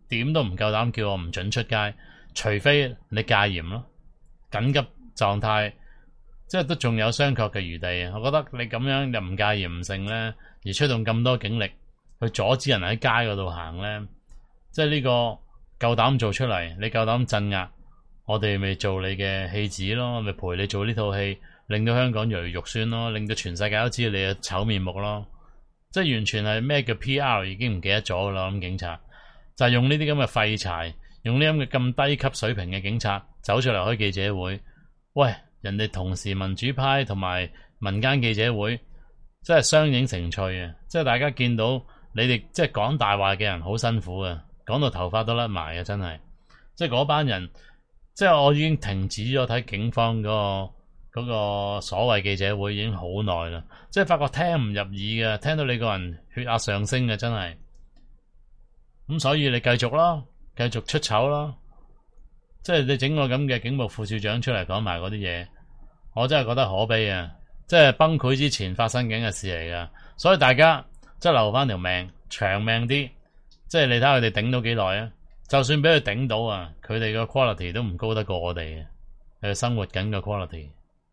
點都唔夠膽叫我唔準出街，除非你戒嚴咯，緊急狀態，即係都仲有商榷嘅餘地。我覺得你咁樣又唔戒嚴唔成咧，而出動咁多警力去阻止人喺街嗰度行咧，即係呢個夠膽做出嚟，你夠膽鎮壓，我哋咪做你嘅戲子咯，咪陪你做呢套戲，令到香港越嚟越肉酸咯，令到全世界都知道你嘅醜面目咯。即係完全係咩叫 P R 已經唔記得咗啦。咁警察就係用呢啲咁嘅廢柴，用呢咁嘅咁低級水平嘅警察走出嚟開記者會。喂，人哋同時民主派同埋民間記者會，真係相映成趣啊！即係大家見到你哋即係講大話嘅人好辛苦啊，講到頭髮都甩埋啊！真係，即係嗰班人，即係我已經停止咗睇警方嗰個嗰個所謂記者會已經好耐啦，即係發覺聽唔入耳嘅，聽到你個人血壓上升嘅真係。咁所以你繼續咯，繼續出醜咯，即係你整個咁嘅警務副處長出嚟講埋嗰啲嘢，我真係覺得可悲啊！即係崩潰之前發生緊嘅事嚟噶，所以大家即係留翻條命，長命啲，即係你睇下佢哋頂到幾耐啊！就算俾佢頂到啊，佢哋個 quality 都唔高得過我哋嘅，佢生活緊嘅 quality。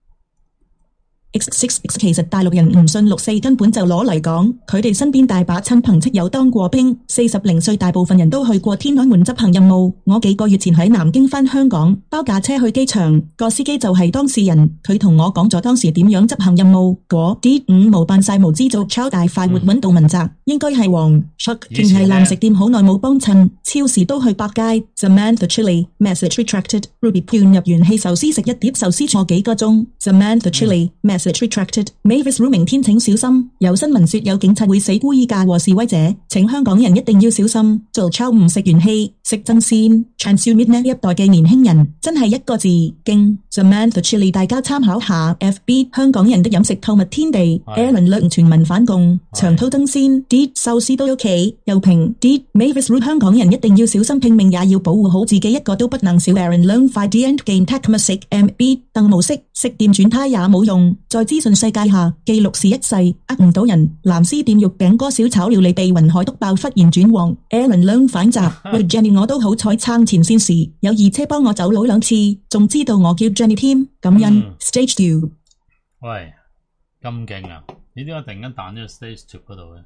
X 六 X 其實大陸人唔信六四根本就攞嚟講，佢哋身邊大把親朋戚友當過兵，四十零歲大部分人都去過天安門執行任務。我幾個月前喺南京返香港，包架車去機場，個司機就係當事人，佢同我講咗當時點樣執行任務。嗰啲五毛扮晒無知做超大快活揾到問責，應該係黃 shot 淨係爛食店好耐冇幫襯，超市都去百佳。Samantha Chili message retracted Ruby 轉入元氣壽司食一碟壽司坐幾個鐘。Samantha Chili message retracted Mavis Ru 明天請小心，有新聞說有警察會死孤衣架和示威者，請香港人一定要小心。做超唔食元氣，食真鮮。Transumit 呢一代嘅年輕人真係一個字驚。Samantha Chili 大家參考下 F B 香港人的飲食購物天地 Alan 略全民反共，長濤爭鮮啲壽司都 OK 又平啲。Mavis Ru 香港人一定要小心，拼命也要保護好自己，一個都不能少。Aaron 兩快啲 Endgame Tech 食 M B 鄧模式食店轉胎也冇用，在資訊世界下記錄是一世，呃唔到人。藍絲店肉餅哥小炒料理被雲海督爆忽然轉黃 Aaron 兩反襲喂 Jenny 我都好彩撐前線時有二車幫我走佬兩次，仲知道我叫 Jenny 添，感恩、嗯、Stage Two。 喂，咁勁啊！你點解突然間彈咗去 Stage Two 嗰度嘅？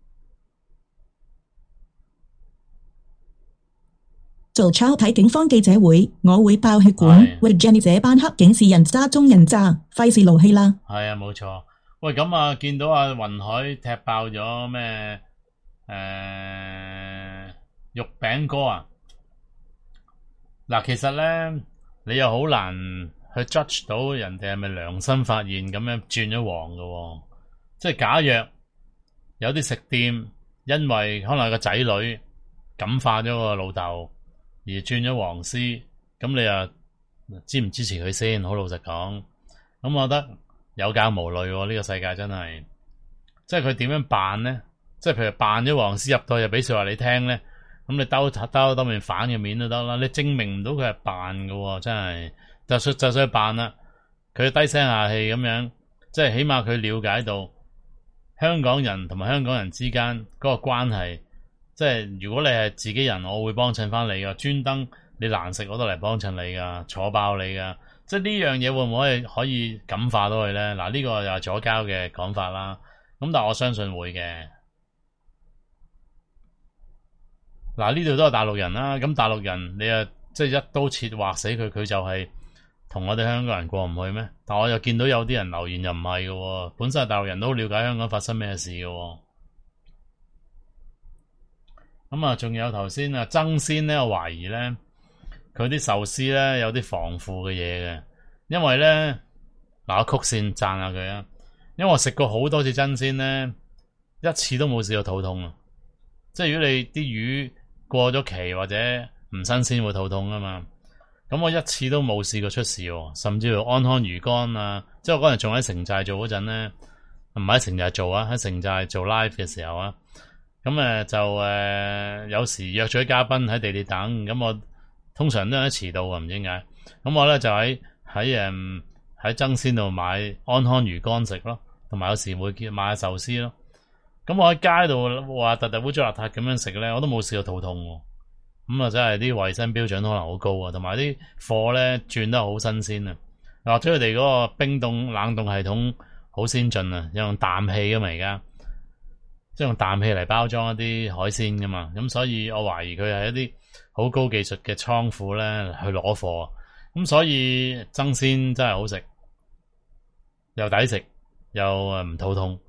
做抄睇警方記者會，我會爆血管。喂 Jenny 這班黑警是人渣中人渣，費事勞氣啦。 係啊，冇錯。喂，咁啊，見到阿雲海踢爆咗咩？誒，肉餅哥啊！嗱，其實咧，你又好難去 judge 到人哋係咪良心發現咁樣轉咗黃㗎喎。即係假若有啲食店因為可能有個仔女感化咗個老豆而轉咗黃絲，咁你又支唔支持佢先？好老實講，咁我覺得有教無類喎。呢個世界真係，即係佢點樣扮咧？即係譬如扮咗黃絲入到又俾說話你聽咧，咁你兜兜兜面反嘅面都得啦。你證明唔到佢係扮嘅，真係就算就算扮啦，佢低聲下氣咁樣，即係起碼佢了解到香港人同埋香港人之間嗰個關係。即係如果你係自己人，我會幫襯翻你噶，專登你難食我都嚟幫襯你噶，坐爆你噶。即係呢樣嘢會唔會可以感化到佢咧？嗱，呢個又係左膠嘅講法啦。咁但係我相信會嘅。嗱，呢度都係大陸人啦。咁大陸人你啊，即係一刀切劃死佢，佢就係同我哋香港人過唔去咩？但我又見到有啲人留言又唔係嘅，本身係大陸人都了解香港發生咩事嘅。咁啊，仲有頭先啊，爭鮮咧，我懷疑咧，佢啲壽司咧有啲防腐嘅嘢嘅，因為咧嗱，我曲線讚下佢啊，因為我食過好多次爭鮮咧，一次都冇試過肚痛啊，即係如果你啲魚過咗期或者唔新鮮會肚痛啊嘛，咁我一次都冇試過出事喎，甚至乎安康魚乾啊，即係我嗰日仲喺城寨做嗰陣咧，唔係喺城寨做啊，喺城寨做 live 嘅時候啊。咁誒就誒、呃、有時約咗啲嘉賓喺地鐵等，咁我通常都係遲到啊，唔知點解。咁我咧就喺喺誒喺爭鮮度買安康魚乾食咯，同埋有時會買下壽司咯。咁我喺街度話特特污糟邋遢咁樣食咧，我都冇試過肚痛喎。 咁啊真係啲衞生標準可能好高啊，同埋啲貨咧轉得好新鮮啊，或者佢哋嗰個冰凍冷凍系統好先進啊，用氮氣噶嘛而家，即係用氮氣嚟包裝一啲海鮮噶嘛，咁所以我懷疑佢係一啲好高技術嘅倉庫咧去攞貨，咁所以爭鮮真係好食，又抵食，又誒唔肚痛。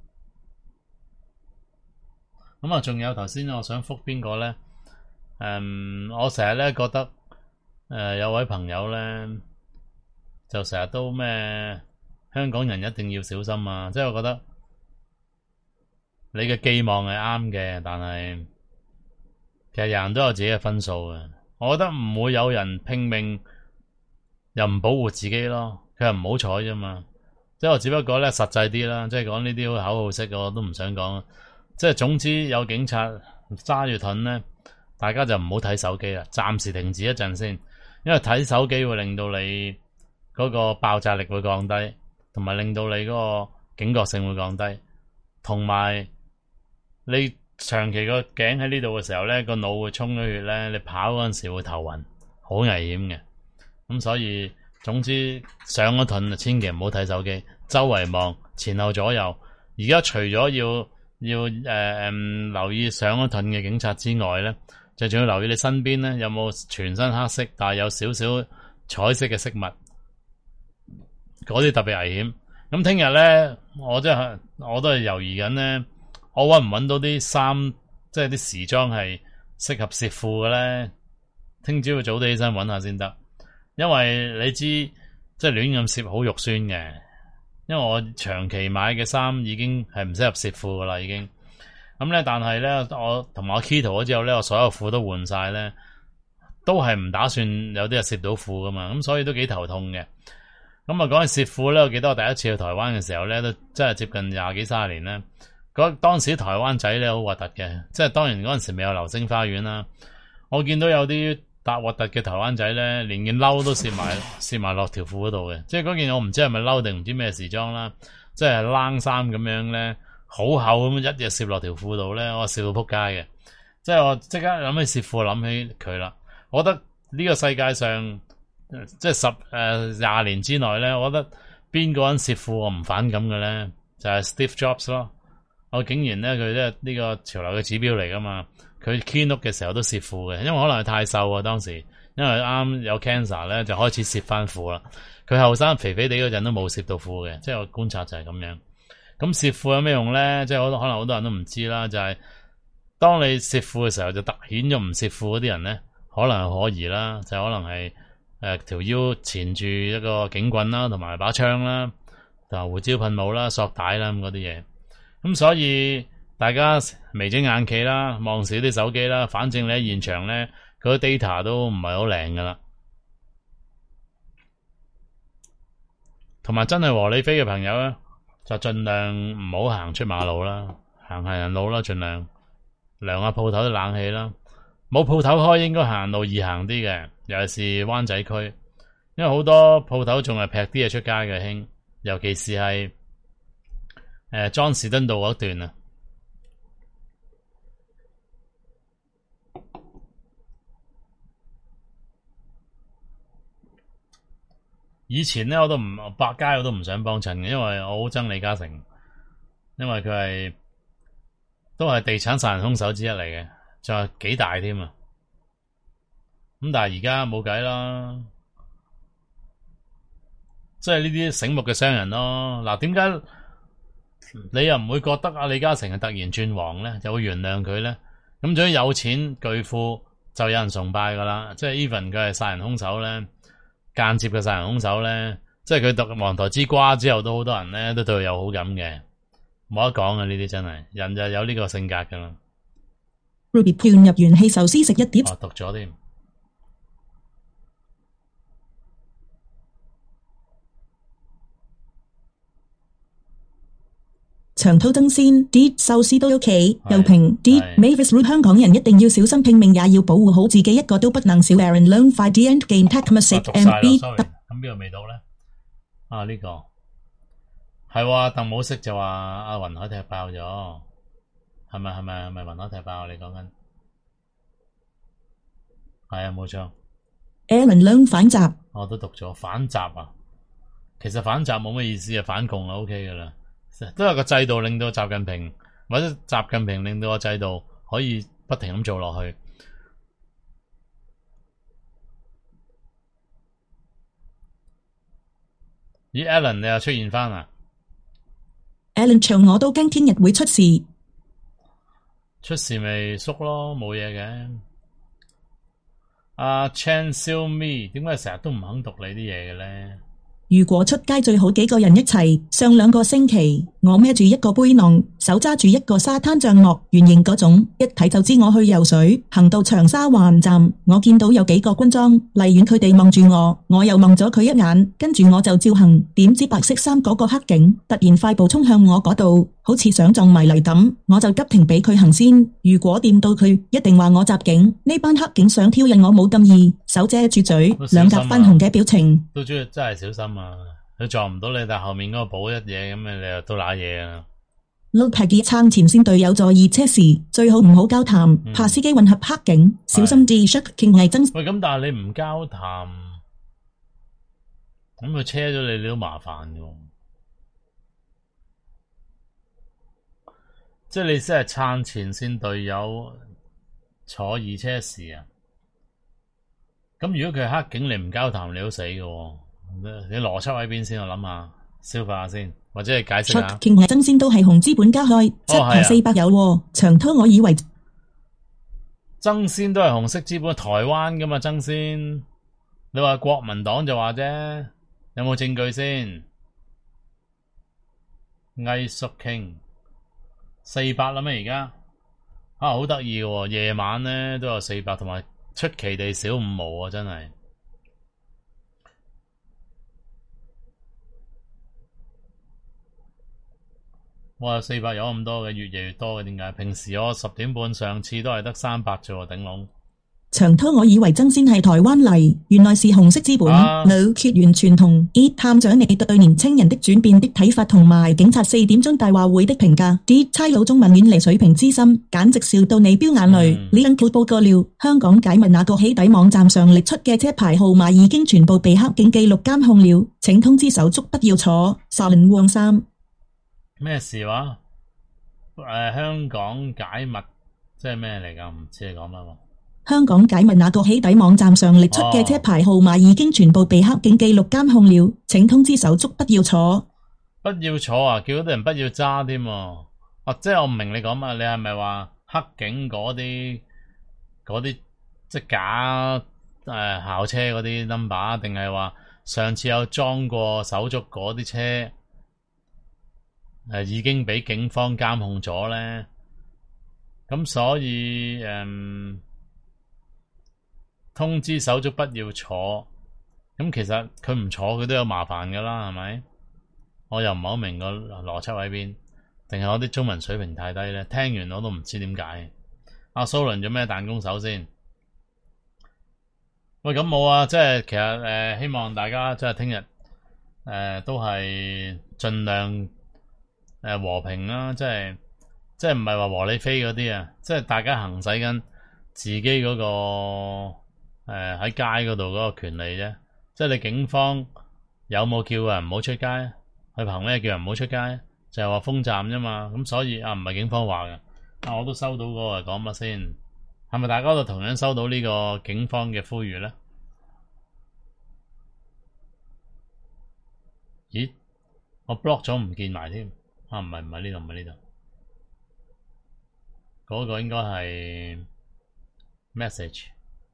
咁啊，仲有頭先我想覆邊個咧？誒、嗯，我成日咧覺得誒、呃、有位朋友咧就成日都咩香港人一定要小心啊！即係我覺得你嘅寄望係啱嘅，但係其實人人都有自己嘅分數嘅。我覺得唔會有人拼命又唔保護自己咯，佢係唔好彩啫嘛。即係我只不過咧實際啲啦，即係講呢啲口號式嘅我都唔想講。即係總之有警察揸住盾咧，大家就唔好睇手機啦，暫時停止一陣先，因為睇手機會令到你嗰個爆炸力會降低，同埋令到你嗰個警覺性會降低，同埋你長期個頸喺呢度嘅時候咧，個腦會充咗血咧，你跑嗰陣時會頭暈，好危險嘅。咁所以總之上咗盾就千祈唔好睇手機，周圍望前後左右。而家除咗要要誒誒、呃、留意上咗盾嘅警察之外咧，就仲要留意你身邊咧有冇全身黑色但係有少少彩色嘅飾物，嗰啲特別危險。咁聽日咧，我真係我都係猶豫緊咧，我搵唔搵到啲衫，即係啲時裝係適合攝褲嘅咧？聽朝要早啲起身搵下先得，因為你知即係亂咁攝好肉酸嘅。因為我長期買嘅衫已經係唔適合攝褲噶啦，已經咁咧。但係咧，我同埋我 keto 咗之後咧，我所有褲都換晒咧，都係唔打算有啲係攝到褲噶嘛。咁所以都幾頭痛嘅。咁啊，講起攝褲咧，我記得我第一次去台灣嘅時候咧，都真係接近廿幾卅年咧。嗰當時台灣仔咧好核突嘅，即係當然嗰陣時未有流星花園啦。我見到有啲搭核突嘅台灣仔咧，連件褸都攝埋攝埋落條褲嗰度嘅，即係嗰件我唔知係咪褸定唔知咩時裝啦，即係冷衫咁樣咧，好厚咁一日攝落條褲度咧，我笑到仆街嘅，即係我即刻諗起攝褲，諗起佢啦。我覺得呢個世界上即係十誒廿年之內咧，我覺得邊個人攝褲我唔反感嘅咧，就係 Steve Jobs 咯。我竟然咧佢都係呢個潮流嘅指標嚟噶嘛。佢 keynote 嘅時候都攝褲嘅，因為可能係太瘦啊當時，因為啱有 cancer 咧就開始攝翻褲啦。佢後生肥肥地嗰陣都冇攝到褲嘅，即係我觀察就係咁樣。咁攝褲有咩用咧？即係好多可能好多人都唔知啦，就係、是、當你攝褲嘅時候，就突顯咗唔攝褲嗰啲人咧，可能係可疑啦，就可能係誒條腰纏住一個警棍啦，同埋把槍啦，同埋胡椒噴霧啦、索帶啦咁嗰啲嘢。咁所以大家眉精眼企啦，望少啲手機啦，反正你喺現場咧，嗰啲 data 都唔係好靚噶啦。同埋真係和理非嘅朋友咧，就盡量唔好行出馬路啦，行行人路啦，盡量涼下鋪頭啲冷氣啦。冇鋪頭開應該行路易行啲嘅，尤其是灣仔區，因為好多鋪頭仲係劈啲嘢出街嘅興，尤其是係誒莊士敦道嗰段啊。以前咧我都唔百佳我都唔想幫襯嘅，因為我好憎李嘉誠，因為佢係都係地產殺人兇手之一嚟嘅，仲係幾大添啊！咁但係而家冇計啦，即係呢啲醒目嘅商人咯。嗱，點解你又唔會覺得阿李嘉誠係突然轉黃咧，就會原諒佢咧？咁總之有錢巨富就有人崇拜噶啦，即係 even 佢係殺人兇手咧。間接嘅殺人兇手咧，即係佢讀黃台之瓜之後，都好多人咧都對佢有好感嘅，冇得講啊！呢啲真係人就有呢個性格噶啦。 Ruby 轉入元氣壽司食一碟。 哦，讀咗添。 長途爭鮮，啲壽司都 OK，又平啲。Mavis Root 香港人一定要小心，拼命也要保護好自己，一個都不能少。Aaron Learn 快啲 Endgame Tech M B。 咁邊個未到咧？啊呢、這個係話鄧武飾就話阿雲海踢爆咗，係咪係咪係咪雲海踢爆？你講緊係啊，冇錯。 Alan 兩反習， 我都讀咗反習啊。其實反習冇乜意思啊，反共啊 OK 噶啦，都係個制度令到習近平或者習近平令到個制度可以不停咁做落去。咦 Alan 你又出現翻啊 Alan 長我都驚聽日會出事。 出事咪縮咯，冇嘢嘅。阿 Chan Xiaomi 點解成日都唔肯讀你啲嘢嘅咧？ 如果出街最好幾個人一齊。上兩個星期，我孭住一個背囊，手揸住一個沙灘帳幕，圓形嗰種，一睇就知我去游水。行到長沙灣站，我見到有幾個軍裝，離遠佢哋望住我，我又望咗佢一眼，跟住我就照行。點知白色衫嗰個黑警突然快步衝向我嗰度，好似想撞埋嚟咁，我就急停俾佢行先。如果掂到佢，一定話我襲警。呢班黑警想挑釁我冇咁易，手遮住嘴，兩格翻紅嘅表情。 都真係小心啊！佢撞唔到你，但後面嗰個保一嘢咁，你又都揦嘢啊！ 老牌嘅撐前線隊友坐熱車時，最好唔好交談， 嗯、 怕司機混合黑警，小心啲 shocking 係真。 喂，咁但係你唔交談，咁佢車咗你，你都麻煩嘅。即係你先係撐前線隊友坐二車時啊！咁如果佢係黑警，你唔交談，你都死嘅。你邏輯喺邊先？我諗下，消化下先，或者係解釋下。 shocking 係真先都係紅資本加開，七台四百有喎。長拖我以為爭先都係紅色資本，台灣噶嘛爭先。你話國民黨就話啫，有冇證據先？魏淑傾四百啦咩？而家啊，好得意嘅，夜晚咧都有四百，同埋出奇地少五毛啊，真係。哇！四百有咁多嘅，越嚟越多嘅，點解？平時我十點半上次都係得三百啫喎，頂籠。 長拖我以為爭先係台灣嚟，原來是紅色資本。 啊、 老缺完全同。咦，探長你對年青人的轉變的睇法同埋警察四點鐘大話會的評價，啲差佬中文遠離水平之深，簡直笑到你飆眼淚。呢間報報告了，香港解密那個起底網站上列出嘅車牌號碼已經全部被黑警記錄監控了，請通知手足不要坐。沙林旺三。 咩事話？誒、呃，香港解密即係咩嚟㗎？唔知你講乜喎？ 香港解密那個起底網站上列出嘅車牌號碼已經全部被黑警記錄監控了，請通知手足不要坐。 不要坐啊！叫嗰啲人不要揸添喎。啊，即係我唔明你講乜？你係咪話黑警嗰啲嗰啲即係假誒、呃、校車嗰啲 number，定係話上次有裝過手足嗰啲車？誒，已經俾警方監控咗咧，咁所以誒、嗯、通知手足不要坐，咁其實佢唔坐佢都有麻煩噶啦，係咪？我又唔係好明個邏輯喺邊，定係我啲中文水平太低咧？聽完我都唔知點解。阿蘇倫做咩彈弓手先？喂，咁冇啊，即係其實誒、呃，希望大家即係聽日誒都係盡量。誒和平啦、啊，即係即係唔係話和理非嗰啲啊，即係大家行使緊自己嗰、嗰個誒喺、呃、街嗰度嗰個權利啫。即係你警方有冇叫人唔好出街？佢憑咩叫人唔好出街？就係話封站啫嘛。咁所以啊，唔係警方話嘅。啊，我都收到嗰個講乜先？係咪大家都同樣收到呢個警方嘅呼籲咧？咦？我 block 咗唔見埋添。啊，唔係唔係呢度，唔係呢度，嗰個應該係 message。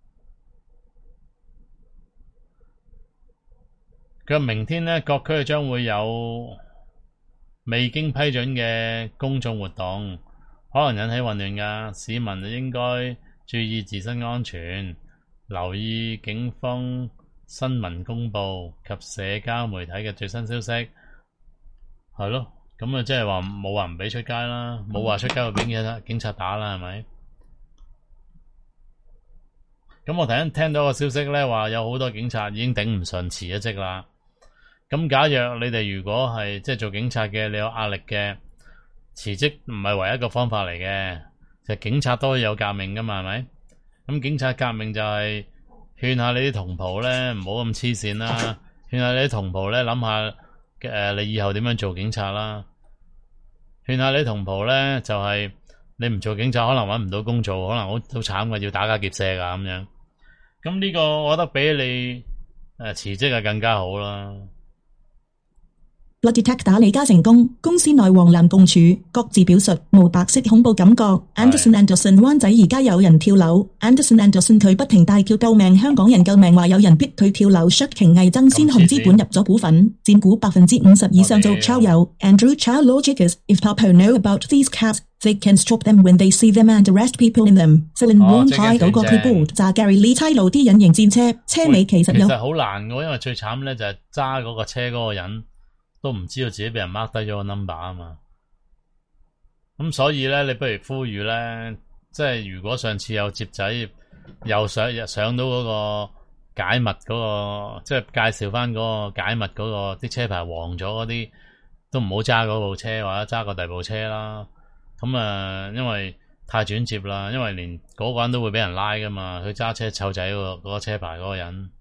佢話明天呢，各區將會有未經批准嘅公眾活動，可能引起混亂㗎。市民就應該注意自身安全，留意警方新聞公佈及社交媒體嘅最新消息。係咯。咁啊，即係話冇話唔俾出街啦，冇話出街會俾警察警察打啦，係咪？咁我突然聽到個消息咧，話有好多警察已經頂唔順辭咗職啦。咁假若你哋如果係即係做警察嘅，你有壓力嘅，辭職唔係唯一一個方法嚟嘅。其實警察都可以有革命噶嘛，係咪？ 咁警察革命就係勸下你啲同袍咧，唔好咁黐線啦，勸下你啲同袍咧，諗下誒你以後點樣做警察啦，勸下你啲同袍咧，就係、是、你唔做警察可能搵唔到工做，可能好好慘嘅，要打家劫舍㗎咁樣。咁呢個我覺得比你誒辭職係更加好啦。 Blood Detect 打李家成功，公司內黃藍共處，各自表述無白色恐怖感覺。Anderson Anderson 灣仔而家有人跳樓。Anderson Anderson 佢不停大叫救命，香港人救命，話有人逼佢跳樓。Shocking 魏爭先紅資本入咗股份，佔股百分之五十以上做抄友。Andrew Chow logic is if Topo know about these cats, they can stop them when they see them and arrest people in them。Celine Wong 開到個 keyboard 炸 Gary Lee 差路啲隱形戰車，車尾其實有。 其實好難嘅，因為最慘咧就係揸嗰個車嗰個人。都唔知道自己俾人 mark 低咗個 number 啊嘛，咁所以咧，你不如呼籲咧，即係如果上次有接仔又上上到嗰個解密嗰、嗰個，即係介紹翻嗰個解密嗰、嗰個啲車牌黃咗嗰啲，都唔好揸嗰部車或者揸個第二部車啦。咁啊，因為太轉接啦，因為連嗰個人都會俾人拉噶嘛，佢揸車湊仔嗰個嗰個車牌嗰個人。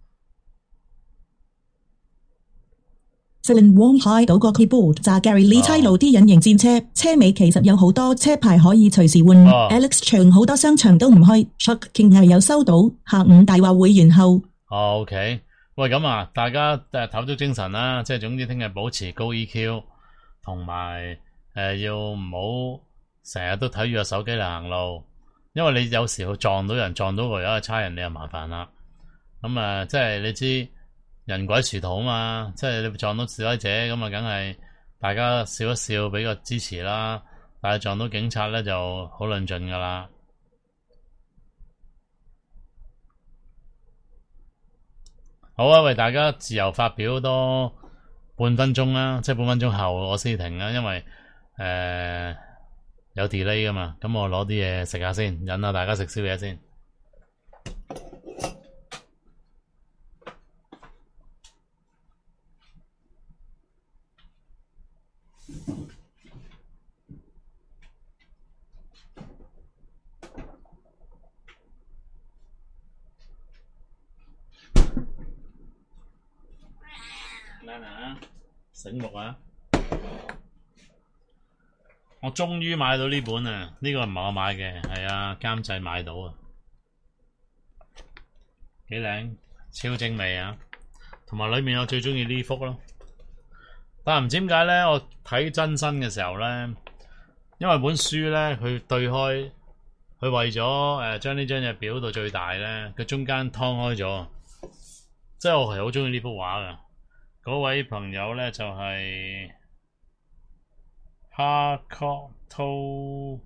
Celine Wong 開到個 keyboard 炸 Gary Lee 差路啲隱形戰車，車尾其實有好多車牌可以隨時換。 哦、 Alex 場好多商場都唔開 ，Shocking 係有收到下午大話會員後。 哦 OK， 喂咁啊，大家誒唞足精神啦，即係總之聽日保持高 E Q， 同埋誒要唔好成日都睇住個手機嚟行路，因為你有時會撞到人，撞到個有一個差人，你就麻煩啦。咁啊，即係你知。人鬼殊途啊嘛，即係你撞到示威者咁啊，梗係大家笑一笑，俾個支持啦。但係撞到警察咧就好論盡噶啦。好啊，為大家自由發表多半分鐘啦，即係半分鐘後我先停啦，因為誒、呃、有 delay 噶嘛。咁我攞啲嘢食下先，引下大家食宵夜先。醒目啊！我終於買到呢本啊！呢、這個唔係我買嘅，係啊監製買到啊，幾靚，超精美啊！同埋裏面我最鍾意呢幅咯。但係唔知點解咧，我睇真身嘅時候咧，因為本書咧佢對開，佢為咗誒將呢張嘢表到最大咧，佢中間劏開咗，即係我係好鍾意呢幅畫噶。嗰位朋友咧就係 Hakoto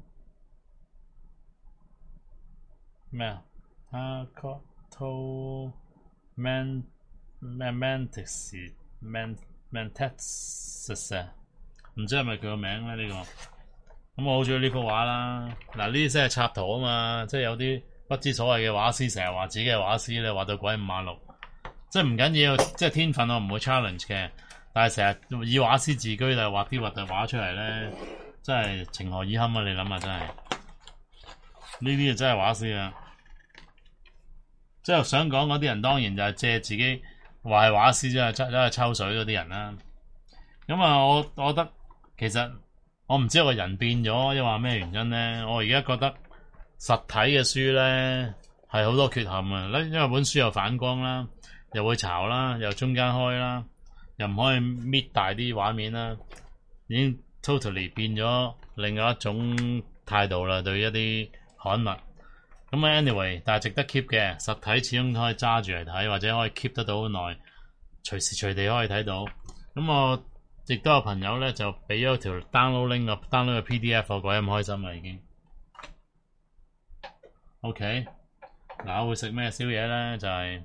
咩啊 Hakoto Man Mantis Man Mantis 啊，唔知係咪佢個名咧呢、這個？咁我好中意呢幅畫啦。嗱，呢啲先係插圖啊嘛，即係有啲不知所謂嘅畫師成日話自己係畫師咧，畫到鬼五馬六。即係唔緊要，即係天分我唔會 challenge 嘅，但係成日以畫師自居，就畫啲核突畫出嚟咧，真係情何以堪啊！你諗下真係，呢啲就真係畫師啊！即係想講嗰啲人，當然就係借自己話係畫師，即係真係抽水嗰啲人啦。咁啊，我我覺得其實我唔知個人變咗，因為咩原因咧？我而家覺得實體嘅書咧係好多缺陷啊！因為本書又反光啦。又會巢啦，又中間開啦，又唔可以搣大啲畫面啦，已經 totally 變咗另外一種態度啦，對一啲刊物。咁啊 anyway， 但係值得 keep 嘅，實體始終可以揸住嚟睇，或者可以 keep 得到好耐，隨時隨地可以睇到。咁我亦都有朋友咧就俾咗條 download link 啊 ，download 個 P D F， 我鬼咁開心啦已經。OK，嗱我會食咩宵夜咧？就係、是。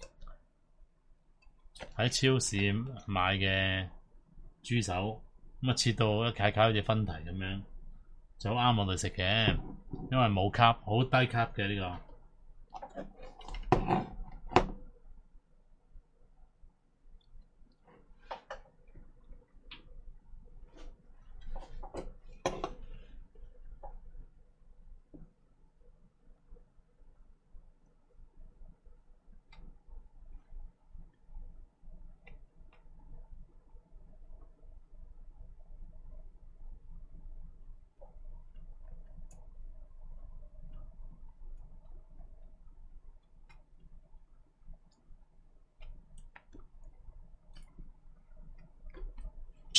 喺超市買嘅豬手，咁啊切到一塊塊好似分題咁樣，就好啱我哋食嘅，因為冇卡，好低卡嘅呢個。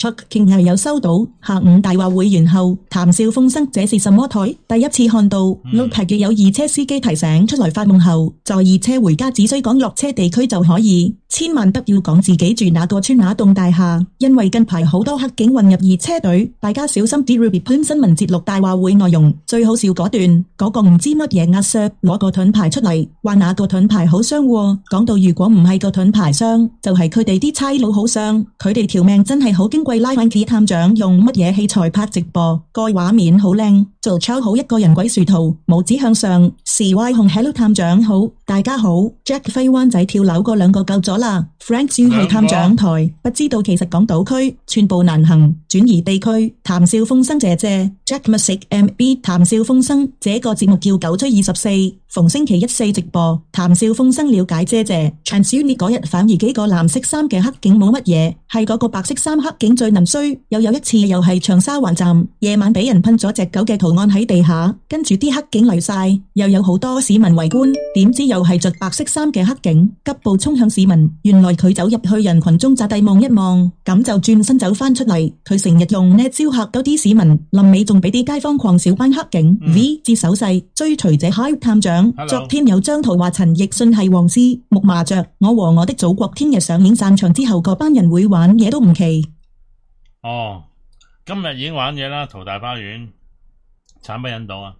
Chuck King 係有收到下午大話會員後，談笑風生這是什麼台？第一次看到 Notepad 嘅有二車司機提醒出來發夢後，在二車回家只需講落車地區就可以，千萬不要講自己住哪個村哪棟大廈，因為近排好多黑警混入二車隊，大家小心啲。Ruby 潘新聞節錄大話會內容最好笑嗰段，嗰、那個唔知乜嘢阿 Sir 攞個盾牌出嚟，話那個盾牌好傷喎，講到如果唔係個盾牌傷，就係佢哋啲差佬好傷，佢哋條命真係好矜貴。拉翻佢探長用乜嘢器材拍直播，個畫面好靚，做抄好一個人鬼樹圖，拇指向上 ，C Y 同 Hello 探長好，大家好 ，Jack 飛灣仔跳樓嗰兩個夠咗啦 ，Frank 轉去探長台，不知道其實港島區寸步難行，轉移地區，談笑風生謝謝 Jack Music M B 談笑風生，這個節目叫九吹二十四，逢星期一四直播，談笑風生了解謝謝 Transuni 嗰日反而幾個藍色衫嘅黑警冇乜嘢，係嗰個白色衫黑警最能衰，又有一次又係長沙灣站，夜晚俾人噴咗隻狗嘅圖案喺地下，跟住啲黑警嚟晒，又有好多市民圍觀，點知又係着白色衫嘅黑警，急步衝向市民，原來佢走入去人群中詐諦望一望，咁就轉身走翻出嚟，佢成日用呢招嚇到啲市民，臨尾仲俾啲街坊狂小班黑警、嗯、V 字手勢追隨者 Hi 探長。Hello. 昨天有張圖話陳奕迅係黃絲木麻雀，我和我的祖國聽日上映散場之後，嗰班人會玩嘢都唔奇。 哦，今日已經玩嘢啦，淘大花園慘不忍睹啊！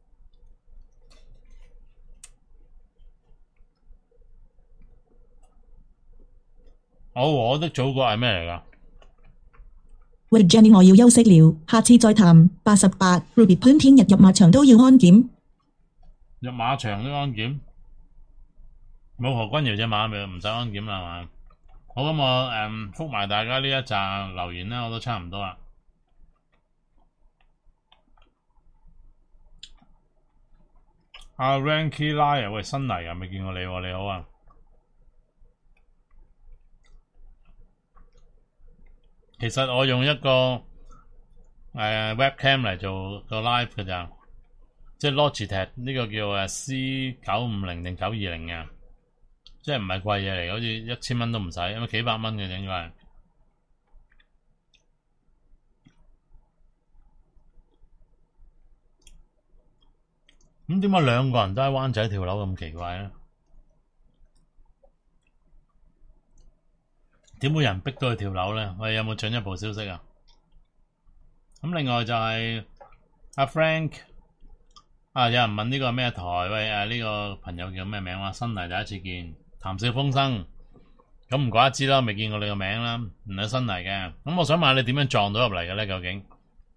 我和我的祖國係咩嚟㗎？ 喂 Jenny， 我要休息了，下次再談。八十八 Ruby 潘聽日入馬場都要安檢， 入馬場都安檢，冇何君堯隻馬咪唔使安檢啦係嘛？好，咁我誒覆埋大家呢一紮留言啦，我都差唔多啦。阿 Ranky Lie 喂，新嚟啊，未見過你喎，你好啊。其實我用一個誒、呃、webcam 嚟做個 live 㗎咋，即係 Logitech 呢個叫誒 C 九五零定九二零嘅，即係唔係貴嘢嚟，好似一千蚊都唔使，因為幾百蚊嘅應該係。咁點解兩個人都喺灣仔跳樓咁奇怪咧？點會有人逼到去跳樓咧？我哋有冇進一步消息啊？咁另外就係阿 Frank 啊，有人問呢個咩台？喂，誒呢個朋友叫咩名話？新嚟第一次見，談笑風生。咁唔怪得知啦，未見過你個名啦，唔係新嚟嘅。咁我想問下你點樣撞到入嚟嘅咧？究竟？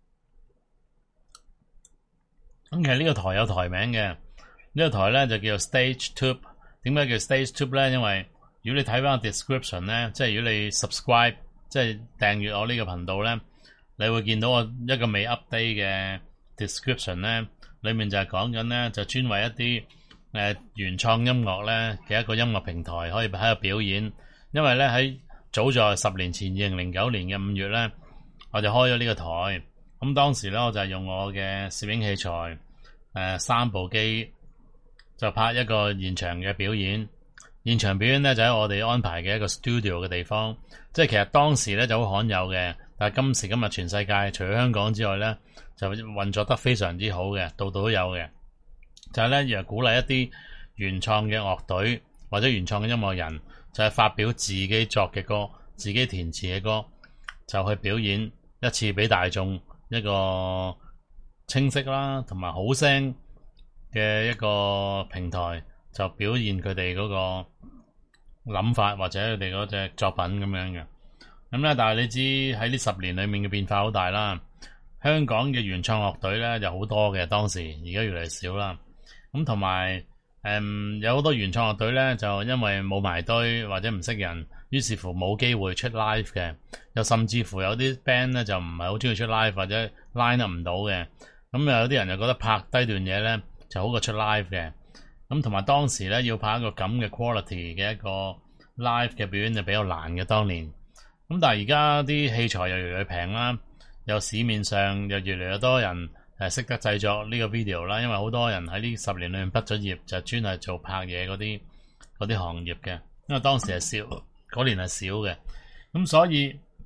咁其實呢個台有台名嘅，呢、這個台咧就叫做 Stage Tube。點解叫 Stage Tube 咧？因為如果你睇翻個 description 咧，即係如果你 subscribe，即係訂閱我呢個頻道咧，你會見到我一個未 update 嘅 description 咧，裡面就係講緊咧，就專為一啲誒、呃、原創音樂咧嘅一個音樂平台可以喺度表演。因為咧喺早在十年前，二零零九年嘅五月咧，我就開咗呢個台。咁當時咧，我就係用我嘅攝影器材，誒、呃、三部機，就拍一個現場嘅表演。現場表演咧就喺我哋安排嘅一個 studio 嘅地方，即係其實當時咧就好罕有嘅，但係今時今日全世界除咗香港之外咧，就運作得非常之好嘅，度度都有嘅。就係咧，若鼓勵一啲原創嘅樂隊或者原創嘅音樂人，就係發表自己作嘅歌、自己填詞嘅歌，就去表演一次俾大眾一個清晰啦同埋好聲嘅一個平台，就表現佢哋嗰個諗法或者佢哋嗰隻作品咁樣嘅。咁咧，但係你知喺呢十年裏面嘅變化好大啦。香港嘅原創樂隊咧就好多嘅，當時而家越嚟越少啦。咁同埋誒有好多原創樂隊咧，就因為冇埋堆或者唔識人，於是乎冇機會出 live 嘅。又甚至乎有啲 band 咧就唔係好中意出 live 或者 line up 唔到嘅。咁又有啲人就覺得拍低段嘢咧就好過出 live 嘅。咁同埋當時咧要拍一個咁嘅 quality 嘅一個 live 嘅表演就比較難嘅當年。咁但係而家啲器材又越嚟越平啦，又市面上又越嚟越多人誒識得製作呢個 video 啦，因為好多人喺呢十年裏面畢咗業就專係做拍嘢嗰啲嗰啲行業嘅，因為當時係少嗰年係少嘅，咁所以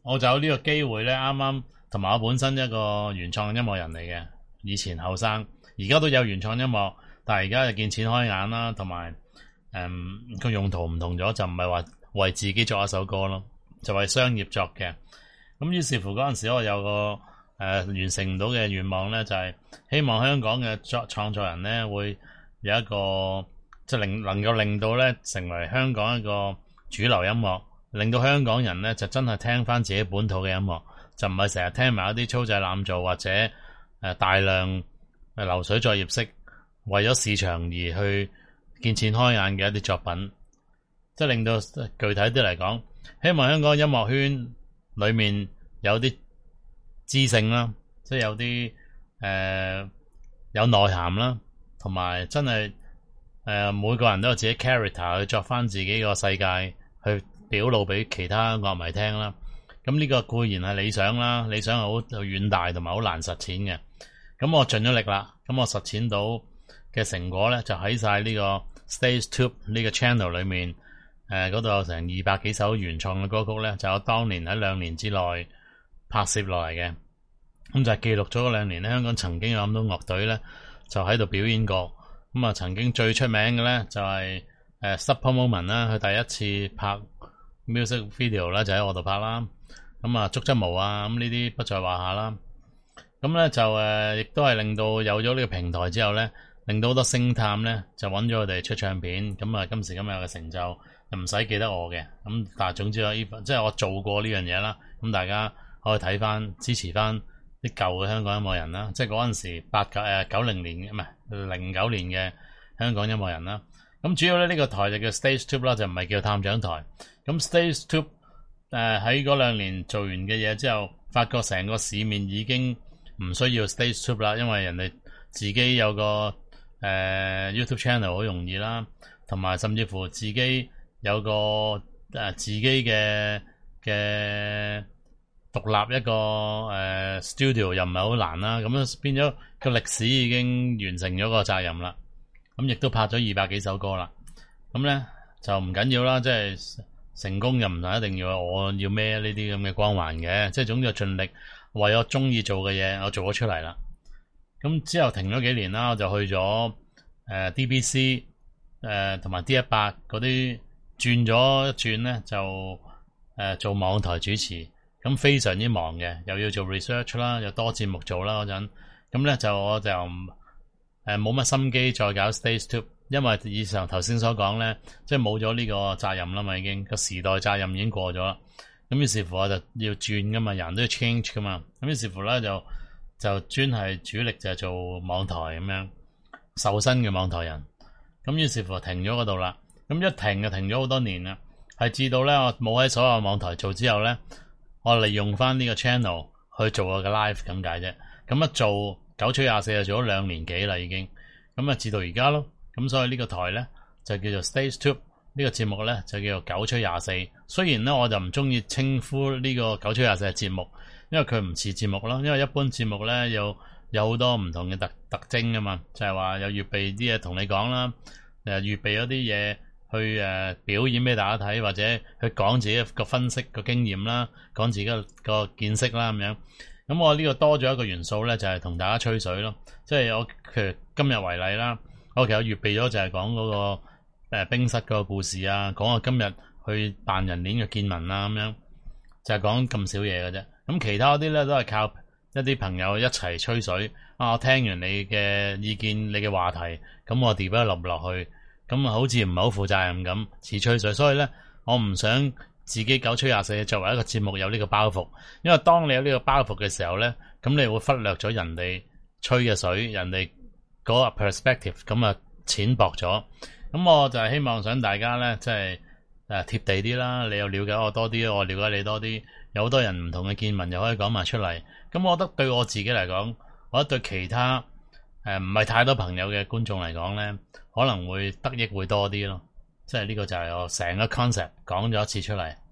我就有呢個機會咧，啱啱同埋我本身一個原創音樂人嚟嘅，以前後生，而家都有原創音樂，但係而家就見錢開眼啦，同埋誒個用途唔同咗，就唔係話為自己作一首歌咯，就為商業作嘅。咁於是乎嗰陣時我有個誒、呃、完成唔到嘅願望咧，就係、是、希望香港嘅作創作人咧會有一個即係令能夠令到咧成為香港一個主流音樂，令到香港人咧就真係聽翻自己本土嘅音樂，就唔係成日聽埋一啲粗製濫造或者誒、呃、大量誒流水作業式為咗市場而去見錢開眼嘅一啲作品，即係令到具體啲嚟講，希望香港音樂圈裏面有啲知性啦，即係有啲誒、呃、有內涵啦，同埋真係誒、呃、每個人都有自己 character 去作翻自己個世界去表露俾其他樂迷聽啦。咁呢個固然係理想啦，理想係好遠大同埋好難實踐嘅。咁我盡咗力啦，咁我實踐到嘅成果咧就喺晒呢個 StageTube 呢個 channel 裏面。誒嗰度有成二百幾首原創嘅歌曲咧，就有當年喺兩年之內拍攝落嚟嘅，咁就係記錄咗嗰兩年咧，香港曾經有咁多樂隊咧就喺度表演過。咁啊，曾經最出名嘅咧就係誒 Supper Moment 啦，佢第一次拍 music video 啦，就喺我度拍啦。咁啊，竹質毛啊，咁呢啲不在話下啦。咁咧就誒，亦都係令到有咗呢個平台之後咧，令到好多星探咧就揾咗我哋出唱片。咁啊，今時今日嘅成就唔使記得我嘅，咁但係總之我即係我做過呢樣嘢啦，咁大家可以睇翻支持翻啲舊嘅香港音樂人啦，即係嗰陣時八九誒九零年嘅唔係零九年嘅香港音樂人啦。咁主要咧呢個台就叫 StageTube 啦，就唔係叫探長台。咁 StageTube 誒喺嗰兩年做完嘅嘢之後，發覺成個市面已經唔需要 StageTube 啦，因為人哋自己有個誒、呃、YouTube channel 好容易啦，同埋甚至乎自己有個誒、呃、自己嘅嘅獨立一個誒、呃、studio 又唔係好難啦，咁樣變咗個歷史已經完成咗個責任啦。咁亦都拍咗二百幾首歌啦。咁咧就唔緊要啦，即係成功又唔係一定要我要孭呢啲咁嘅光環嘅，即係總之盡力為我中意做嘅嘢，我做咗出嚟啦。咁之後停咗幾年啦，我就去咗誒、呃、D B C 誒同埋 D 一百嗰啲。轉咗一轉咧，就誒、呃、做網台主持，咁非常之忙嘅，又要做 research 啦，又多節目做啦嗰陣，咁咧就我就誒冇乜心機再搞 StageTube，因為以上頭先所講咧，即係冇咗呢個責任啦嘛，已經個時代責任已經過咗啦。咁於是乎我就要轉噶嘛，人都要 change 噶嘛。咁於是乎咧就就專係主力就係做網台咁樣，受薪嘅網台人。咁於是乎停咗嗰度啦。咁一停就停咗好多年啦，係至到咧我冇喺所有網台做之後咧，我利用翻呢個 channel 去做我嘅 live 咁解啫。咁一做九吹廿四就做咗兩年幾啦已經，咁啊至到而家咯。咁所以呢個台咧就叫做 StageTube，呢個節目咧就叫做九吹廿四。雖然咧我就唔中意稱呼呢個九吹廿四嘅節目，因為佢唔似節目啦。因為一般節目咧有有好多唔同嘅特特徵啊嘛，就係話有預備啲嘢同你講啦，誒預備咗啲嘢。去誒表演俾大家睇，或者去講自己個分析個經驗啦，講自己個個見識啦咁樣。咁我呢個多咗一個元素咧，就係同大家吹水咯。即係我譬如今日為例啦，我其實預備咗就係講嗰個誒冰室嗰個故事啊，講我今日去扮人鏈嘅見聞啊咁樣，就係講咁少嘢嘅啫。咁其他嗰啲咧都係靠一啲朋友一齊吹水啊。我聽完你嘅意見，你嘅話題，咁我 develop 落去。咁啊，好似唔係好負責任咁，似吹水。所以咧，我唔想自己九吹廿四作為一個節目有呢個包袱，因為當你有呢個包袱嘅時候咧，咁你會忽略咗人哋吹嘅水，人哋嗰個 perspective，咁啊淺薄咗。咁我就係希望想大家咧，即係誒貼地啲啦，你又了解我多啲，我了解你多啲，有好多人唔同嘅見聞又可以講埋出嚟。咁我覺得對我自己嚟講，我覺得對其他誒唔係太多朋友嘅觀眾嚟講咧，可能會得益會多啲咯，即係呢個就係我成個 concept 講咗一次出嚟。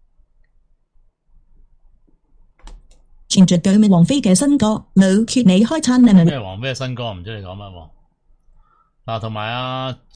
傳著據王菲嘅新歌《老缺你開餐》， 咩王菲嘅新歌唔知你講乜喎？嗱，同埋阿